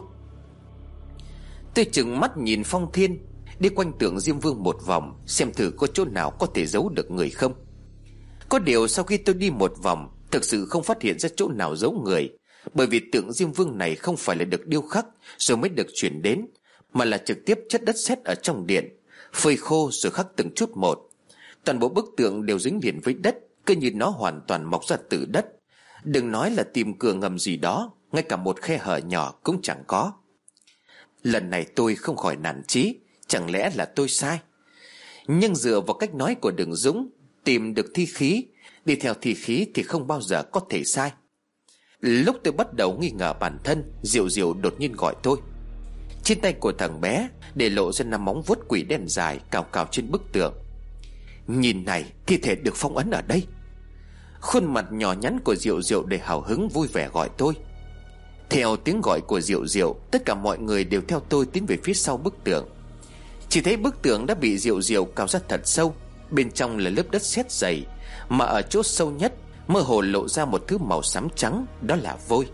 Tôi chừng mắt nhìn Phong Thiên, đi quanh tượng Diêm Vương một vòng, xem thử có chỗ nào có thể giấu được người không. Có điều sau khi tôi đi một vòng, thực sự không phát hiện ra chỗ nào giấu người. Bởi vì tượng Diêm Vương này không phải là được điêu khắc rồi mới được chuyển đến, mà là trực tiếp chất đất sét ở trong điện, phơi khô rồi khắc từng chút một. Toàn bộ bức tượng đều dính liền với đất, cứ như nó hoàn toàn mọc ra từ đất. Đừng nói là tìm cửa ngầm gì đó, ngay cả một khe hở nhỏ cũng chẳng có. Lần này tôi không khỏi nản chí, chẳng lẽ là tôi sai? Nhưng dựa vào cách nói của Đường Dũng, tìm được thi khí, đi theo thi khí thì không bao giờ có thể sai. Lúc tôi bắt đầu nghi ngờ bản thân, Diệu Diệu đột nhiên gọi tôi. Trên tay của thằng bé để lộ ra năm móng vuốt quỷ đen dài cào cào trên bức tượng. Nhìn này, thi thể được phong ấn ở đây. Khuôn mặt nhỏ nhắn của Diệu Diệu đầy hào hứng vui vẻ gọi tôi. Theo tiếng gọi của Diệu Diệu, tất cả mọi người đều theo tôi tiến về phía sau bức tượng. Chỉ thấy bức tượng đã bị Diệu Diệu cào ra thật sâu, bên trong là lớp đất sét dày, mà ở chỗ sâu nhất mơ hồ lộ ra một thứ màu xám trắng, đó là vôi.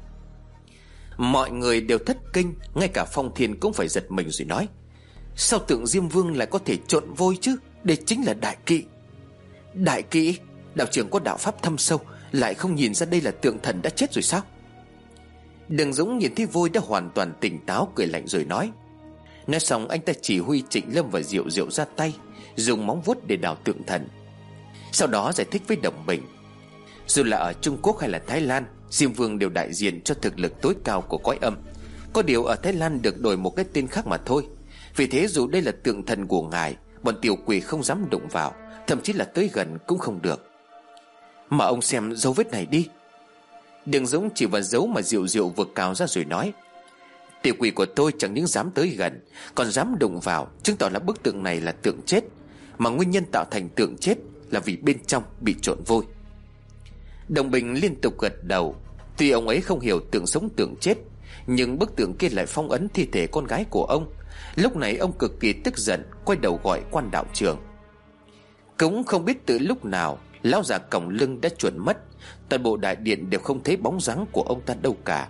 Mọi người đều thất kinh, ngay cả Phong Thiên cũng phải giật mình rồi nói: Sao tượng Diêm Vương lại có thể trộn vôi chứ? Đây chính là đại kỵ. Đại kỵ? Đạo trưởng có đạo pháp thâm sâu, lại không nhìn ra đây là tượng thần đã chết rồi sao? Đường Dũng nhìn thấy vôi đã hoàn toàn tỉnh táo, cười lạnh rồi nói. Nói xong anh ta chỉ huy Trịnh Lâm và Diệu Diệu ra tay, dùng móng vuốt để đào tượng thần. Sau đó giải thích với Đồng Bình. Dù là ở Trung Quốc hay là Thái Lan, Diêm Vương đều đại diện cho thực lực tối cao của cõi âm. Có điều ở Thái Lan được đổi một cái tên khác mà thôi. Vì thế dù đây là tượng thần của ngài, bọn tiểu quỷ không dám đụng vào, thậm chí là tới gần cũng không được. Mà ông xem dấu vết này đi. Đường Dũng chỉ vào dấu mà Diệu Diệu vừa cào ra rồi nói. Tiểu quỷ của tôi chẳng những dám tới gần, còn dám đụng vào, chứng tỏ là bức tượng này là tượng chết. Mà nguyên nhân tạo thành tượng chết là vì bên trong bị trộn vôi. Đồng Bình liên tục gật đầu. Tuy ông ấy không hiểu tượng sống tượng chết, nhưng bức tượng kia lại phong ấn thi thể con gái của ông. Lúc này ông cực kỳ tức giận, quay đầu gọi quan đạo trưởng. Cũng không biết từ lúc nào lão già còng lưng đã chuẩn mất, toàn bộ đại điện đều không thấy bóng dáng của ông ta đâu cả.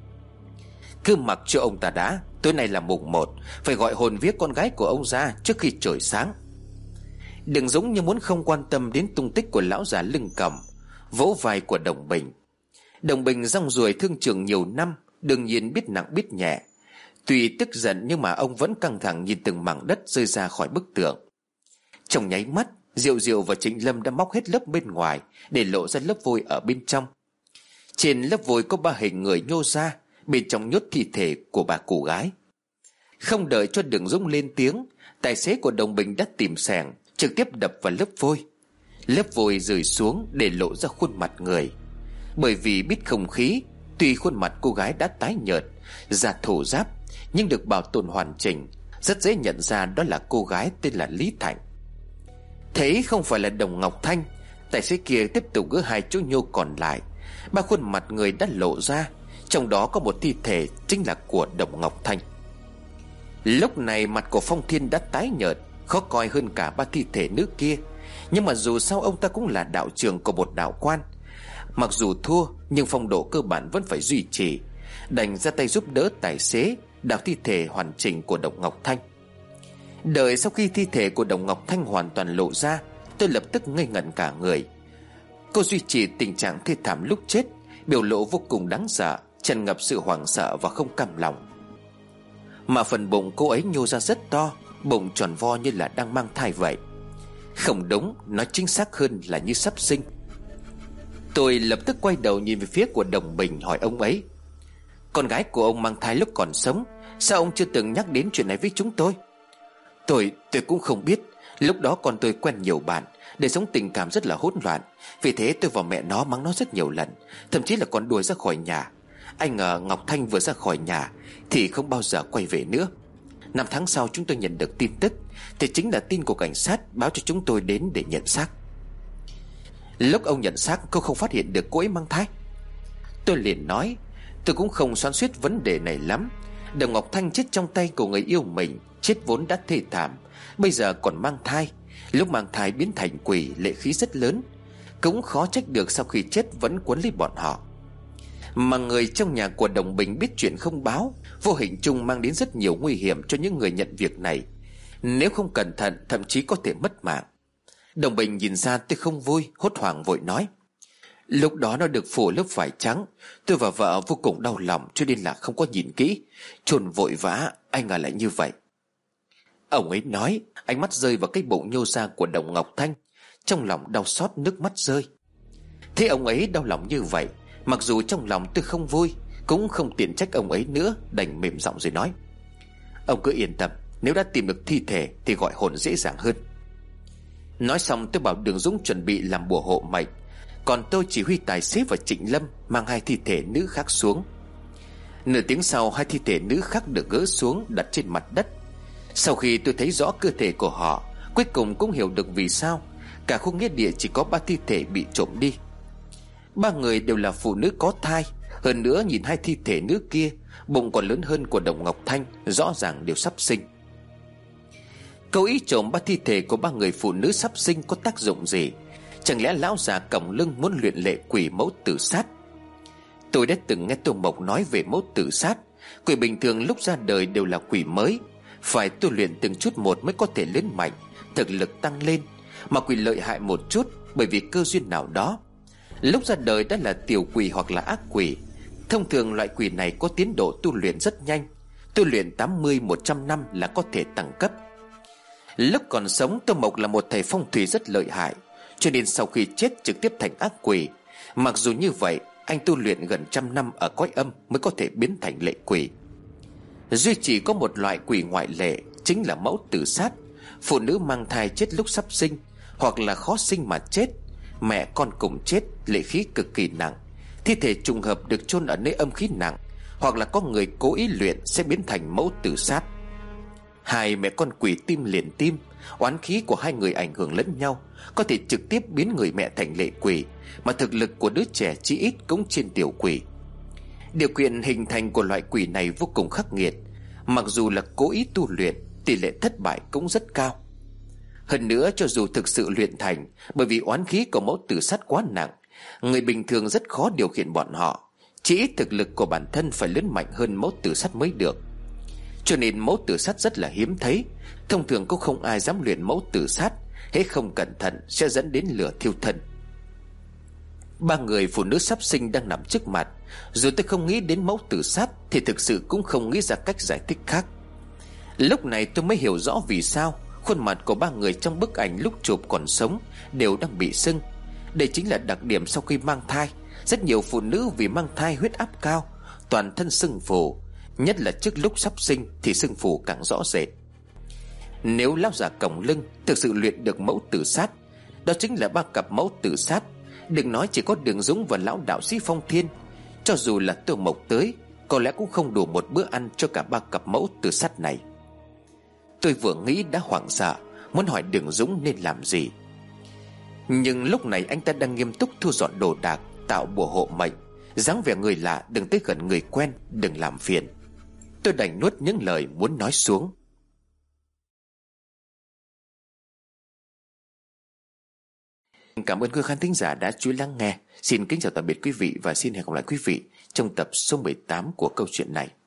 Cứ mặc cho ông ta đã, tối nay là mùng một, phải gọi hồn vía con gái của ông ra trước khi trời sáng. Đừng giống như muốn không quan tâm đến tung tích của lão già lưng còng, vỗ vai của Đồng Bình. Đồng Bình rong ruổi thương trường nhiều năm, đương nhiên biết nặng biết nhẹ. Tuy tức giận nhưng mà ông vẫn căng thẳng nhìn từng mảng đất rơi ra khỏi bức tượng. Trong nháy mắt, Diệu Diệu và Trịnh Lâm đã móc hết lớp bên ngoài để lộ ra lớp vôi ở bên trong. Trên lớp vôi có ba hình người nhô ra, bên trong nhốt thi thể của bà cụ gái. Không đợi cho Đường Dũng lên tiếng, tài xế của Đồng Bình đã tìm xẻng trực tiếp đập vào lớp vôi. Lớp vôi rơi xuống để lộ ra khuôn mặt người. Bởi vì biết không khí, tuy khuôn mặt cô gái đã tái nhợt, da thô ráp, nhưng được bảo tồn hoàn chỉnh, rất dễ nhận ra đó là cô gái tên là Lý Thạnh. Thấy không phải là Đồng Ngọc Thanh, tài xế kia tiếp tục gỡ hai chỗ nhô còn lại. Ba khuôn mặt người đã lộ ra, trong đó có một thi thể chính là của Đồng Ngọc Thanh. Lúc này mặt của Phong Thiên đã tái nhợt, khó coi hơn cả ba thi thể nữ kia. Nhưng mà dù sao ông ta cũng là đạo trưởng của một đạo quan, mặc dù thua nhưng phong độ cơ bản vẫn phải duy trì. Đành ra tay giúp đỡ tài xế đào thi thể hoàn chỉnh của Đồng Ngọc Thanh. Đợi sau khi thi thể của Đồng Ngọc Thanh hoàn toàn lộ ra, tôi lập tức ngây ngẩn cả người. Cô duy trì tình trạng thê thảm lúc chết, biểu lộ vô cùng đáng sợ, tràn ngập sự hoảng sợ và không cam lòng. Mà phần bụng cô ấy nhô ra rất to, bụng tròn vo như là đang mang thai vậy. Không đúng, nói chính xác hơn là như sắp sinh. Tôi lập tức quay đầu nhìn về phía của Đồng Bình, hỏi ông ấy: con gái của ông mang thai lúc còn sống, sao ông chưa từng nhắc đến chuyện này với chúng tôi? Tôi, tôi cũng không biết. Lúc đó con tôi quen nhiều bạn, đời sống tình cảm rất là hỗn loạn. Vì thế tôi và mẹ nó mắng nó rất nhiều lần, thậm chí là còn đuổi ra khỏi nhà. Anh ngờ Ngọc Thanh vừa ra khỏi nhà thì không bao giờ quay về nữa. Năm tháng sau chúng tôi nhận được tin tức, thì chính là tin của cảnh sát báo cho chúng tôi đến để nhận xác. Lúc ông nhận xác, cô không phát hiện được cô ấy mang thai. Tôi liền nói: tôi cũng không xoắn xuýt vấn đề này lắm. Đồng Ngọc Thanh chết trong tay của người yêu mình, chết vốn đã thê thảm, bây giờ còn mang thai. Lúc mang thai biến thành quỷ, lệ khí rất lớn, cũng khó trách được sau khi chết vẫn quấn lấy bọn họ. Mà người trong nhà của Đồng Bình biết chuyện không báo, vô hình chung mang đến rất nhiều nguy hiểm cho những người nhận việc này. Nếu không cẩn thận thậm chí có thể mất mạng. Đồng Bình nhìn ra tôi không vui, hốt hoảng vội nói: lúc đó nó được phủ lớp vải trắng, tôi và vợ vô cùng đau lòng cho nên là không có nhìn kỹ, chồn vội vã, anh ngờ lại như vậy. Ông ấy nói, ánh mắt rơi vào cái bụng nhô ra của Đồng Ngọc Thanh, trong lòng đau xót nước mắt rơi. Thế ông ấy đau lòng như vậy, mặc dù trong lòng tôi không vui, cũng không tiện trách ông ấy nữa, đành mềm giọng rồi nói: ông cứ yên tâm, nếu đã tìm được thi thể thì gọi hồn dễ dàng hơn. Nói xong tôi bảo Đường Dũng chuẩn bị làm bùa hộ mệnh, còn tôi chỉ huy tài xế và Trịnh Lâm mang hai thi thể nữ khác xuống. Nửa tiếng sau, hai thi thể nữ khác được gỡ xuống đặt trên mặt đất. Sau khi tôi thấy rõ cơ thể của họ, cuối cùng cũng hiểu được vì sao cả khu nghĩa địa chỉ có ba thi thể bị trộm đi. Ba người đều là phụ nữ có thai. Hơn nữa nhìn hai thi thể nữ kia, bụng còn lớn hơn của Đồng Ngọc Thanh, rõ ràng đều sắp sinh. Câu ý trộm ba thi thể của ba người phụ nữ sắp sinh có tác dụng gì? Chẳng lẽ lão già còng lưng muốn luyện lệ quỷ mẫu tử sát? Tôi đã từng nghe Tô Mộc nói về mẫu tử sát. Quỷ bình thường lúc ra đời đều là quỷ mới, phải tu luyện từng chút một mới có thể lớn mạnh, thực lực tăng lên. Mà quỷ lợi hại một chút bởi vì cơ duyên nào đó, lúc ra đời đã là tiểu quỷ hoặc là ác quỷ. Thông thường loại quỷ này có tiến độ tu luyện rất nhanh, tu luyện tám mươi một trăm năm là có thể tăng cấp. Lúc còn sống, Tô Mộc là một thầy phong thủy rất lợi hại, cho nên sau khi chết trực tiếp thành ác quỷ. Mặc dù như vậy, anh tu luyện gần trăm năm ở cõi âm mới có thể biến thành lệ quỷ. Duy chỉ có một loại quỷ ngoại lệ, chính là mẫu tử sát. Phụ nữ mang thai chết lúc sắp sinh, hoặc là khó sinh mà chết, mẹ con cùng chết, lệ khí cực kỳ nặng. Thi thể trùng hợp được chôn ở nơi âm khí nặng, hoặc là có người cố ý luyện sẽ biến thành mẫu tử sát. Hai mẹ con quỷ tim liền tim, oán khí của hai người ảnh hưởng lẫn nhau, có thể trực tiếp biến người mẹ thành lệ quỷ, mà thực lực của đứa trẻ chí ít cũng trên tiểu quỷ. Điều kiện hình thành của loại quỷ này vô cùng khắc nghiệt, mặc dù là cố ý tu luyện, tỷ lệ thất bại cũng rất cao. Hơn nữa, cho dù thực sự luyện thành, bởi vì oán khí của mẫu tử sát quá nặng, người bình thường rất khó điều khiển bọn họ, chỉ ít thực lực của bản thân phải lớn mạnh hơn mẫu tử sát mới được. Cho nên mẫu tử sát rất là hiếm thấy. Thông thường cũng không ai dám luyện mẫu tử sát, hễ không cẩn thận sẽ dẫn đến lửa thiêu thân. Ba người phụ nữ sắp sinh đang nằm trước mặt, dù tôi không nghĩ đến mẫu tử sát thì thực sự cũng không nghĩ ra cách giải thích khác. Lúc này tôi mới hiểu rõ vì sao khuôn mặt của ba người trong bức ảnh lúc chụp còn sống đều đang bị sưng. Đây chính là đặc điểm sau khi mang thai. Rất nhiều phụ nữ vì mang thai huyết áp cao, toàn thân sưng phù, Nhất là trước lúc sắp sinh thì sưng phù càng rõ rệt. Nếu lão già còng lưng thực sự luyện được mẫu tử sát, đó chính là ba cặp mẫu tử sát. Đừng nói chỉ có Đường Dũng và lão đạo sĩ Phong Thiên, cho dù là Tô Mộc tới, có lẽ cũng không đủ một bữa ăn cho cả ba cặp mẫu tử sát này. Tôi vừa nghĩ đã hoảng sợ, muốn hỏi Đường Dũng nên làm gì. Nhưng lúc này anh ta đang nghiêm túc thu dọn đồ đạc, tạo bùa hộ mệnh. Dáng vẻ người lạ đừng tới gần người quen, đừng làm phiền. Tôi đành nuốt những lời muốn nói xuống. Cảm ơn quý khán thính giả đã chú ý lắng nghe. Xin kính chào tạm biệt quý vị và xin hẹn gặp lại quý vị trong tập số mười tám của câu chuyện này.